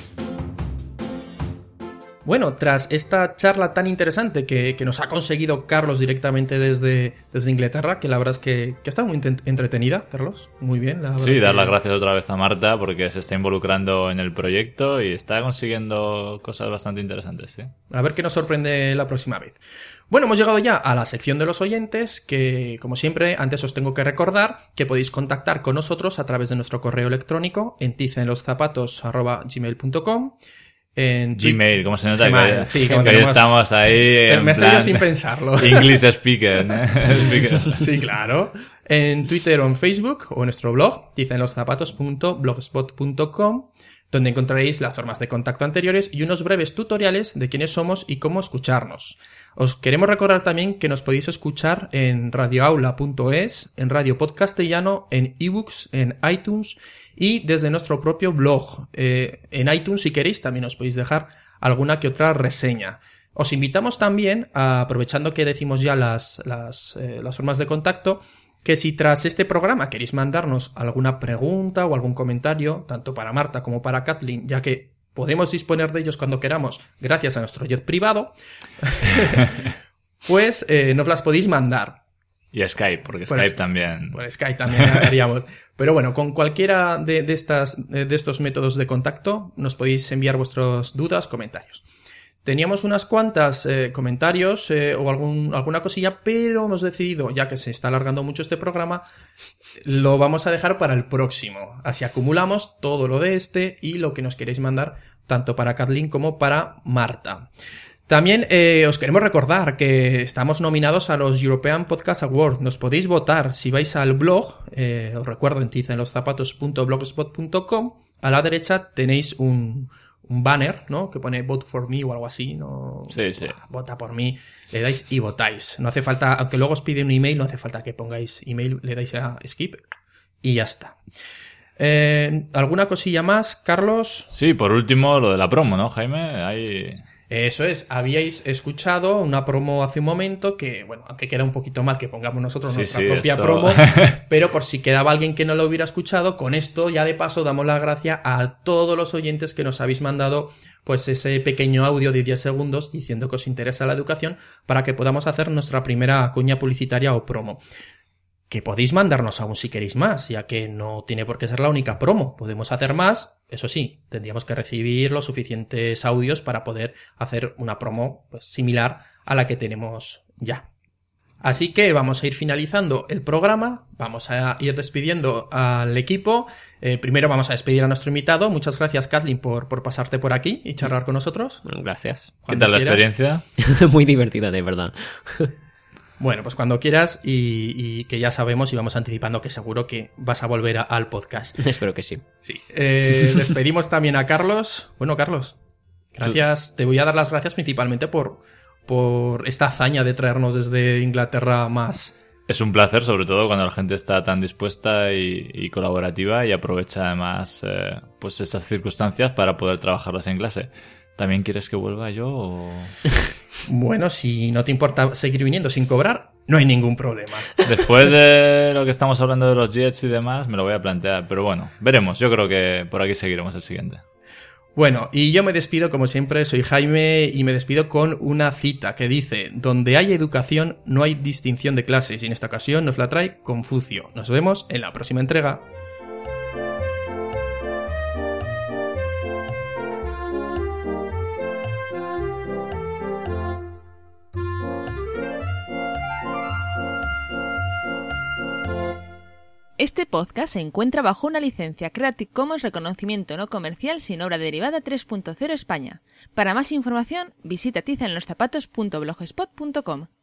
Bueno, tras esta charla tan interesante que, que nos ha conseguido Carlos directamente desde, desde Inglaterra, que la verdad es que, que está muy entretenida, Carlos, muy bien. La verdad sí, es dar que... las gracias otra vez a Marta porque se está involucrando en el proyecto y está consiguiendo cosas bastante interesantes, ¿sí? A ver qué nos sorprende la próxima vez. Bueno, hemos llegado ya a la sección de los oyentes, que como siempre, antes os tengo que recordar que podéis contactar con nosotros a través de nuestro correo electrónico en tiza en los zapatos arroba gmail punto com. En Gmail, como se nota Gmail, que, sí, que tenemos... estamos ahí en me plan sin pensarlo. English speaker, ¿eh? speaker. Sí, claro. En Twitter o en Facebook o en nuestro blog tiza en los zapatos punto blogspot punto com, donde encontraréis las formas de contacto anteriores y unos breves tutoriales de quiénes somos y cómo escucharnos. Os queremos recordar también que nos podéis escuchar en radioaula punto es, en Radio Podcastellano, en ebooks, en iTunes y desde nuestro propio blog. Eh, en iTunes, si queréis, también os podéis dejar alguna que otra reseña. Os invitamos también, a, aprovechando que decimos ya las, las, eh, las formas de contacto, que si tras este programa queréis mandarnos alguna pregunta o algún comentario, tanto para Marta como para Kathleen, ya que podemos disponer de ellos cuando queramos gracias a nuestro jet privado, pues eh, nos las podéis mandar. Y Skype, porque por Skype es, también. Por Skype también haríamos. Pero bueno, con cualquiera de, de, estas, de estos métodos de contacto nos podéis enviar vuestras dudas, comentarios. Teníamos unas cuantas eh, comentarios eh, o algún, alguna cosilla, pero hemos decidido, ya que se está alargando mucho este programa, lo vamos a dejar para el próximo. Así acumulamos todo lo de este y lo que nos queréis mandar, tanto para Kathleen como para Marta. También eh, os queremos recordar que estamos nominados a los European Podcast Awards. Nos podéis votar si vais al blog, eh, os recuerdo en tiza en los zapatos punto blogspot punto com. A la derecha tenéis un, un banner, ¿no? Que pone vote for me o algo así, ¿no? Sí, sí. Vota por mí, le dais y votáis. No hace falta, aunque luego os pide un email, no hace falta que pongáis email, le dais a skip y ya está. Eh, ¿Alguna cosilla más, Carlos? Sí, por último, lo de la promo, ¿no, Jaime? Ahí... Eso es, habíais escuchado una promo hace un momento que, bueno, aunque queda un poquito mal que pongamos nosotros sí, nuestra sí, propia esto... promo, pero por si quedaba alguien que no lo hubiera escuchado, con esto ya de paso damos la gracia a todos los oyentes que nos habéis mandado pues ese pequeño audio de diez segundos diciendo que os interesa la educación para que podamos hacer nuestra primera cuña publicitaria o promo. Que podéis mandarnos aún si queréis más, ya que no tiene por qué ser la única promo. Podemos hacer más, eso sí, tendríamos que recibir los suficientes audios para poder hacer una promo pues, similar a la que tenemos ya. Así que vamos a ir finalizando el programa, vamos a ir despidiendo al equipo. Eh, primero vamos a despedir a nuestro invitado. Muchas gracias, Kathleen, por, por pasarte por aquí y charlar con nosotros. Bueno, gracias. ¿Qué tal la quieras. experiencia? Muy divertida, de verdad. Bueno, pues cuando quieras y, y que ya sabemos y vamos anticipando que seguro que vas a volver a, al podcast. Espero que sí. Sí. Eh, despedimos también a Carlos. Bueno, Carlos, gracias. Te voy a dar las gracias principalmente por, por esta hazaña de traernos desde Inglaterra más. Es un placer, sobre todo cuando la gente está tan dispuesta y, y colaborativa y aprovecha además eh, pues estas circunstancias para poder trabajarlas en clase. ¿También quieres que vuelva yo o...? Bueno, si no te importa seguir viniendo sin cobrar, no hay ningún problema. Después de lo que estamos hablando de los Jets y demás, me lo voy a plantear. Pero bueno, veremos. Yo creo que por aquí seguiremos el siguiente. Bueno, y yo me despido, como siempre, soy Jaime y me despido con una cita que dice: donde hay educación no hay distinción de clases, y en esta ocasión nos la trae Confucio. Nos vemos en la próxima entrega. Este podcast se encuentra bajo una licencia Creative Commons reconocimiento no comercial sin obra derivada tres punto cero España. Para más información, visita tiza en los zapatos punto blogspot punto com.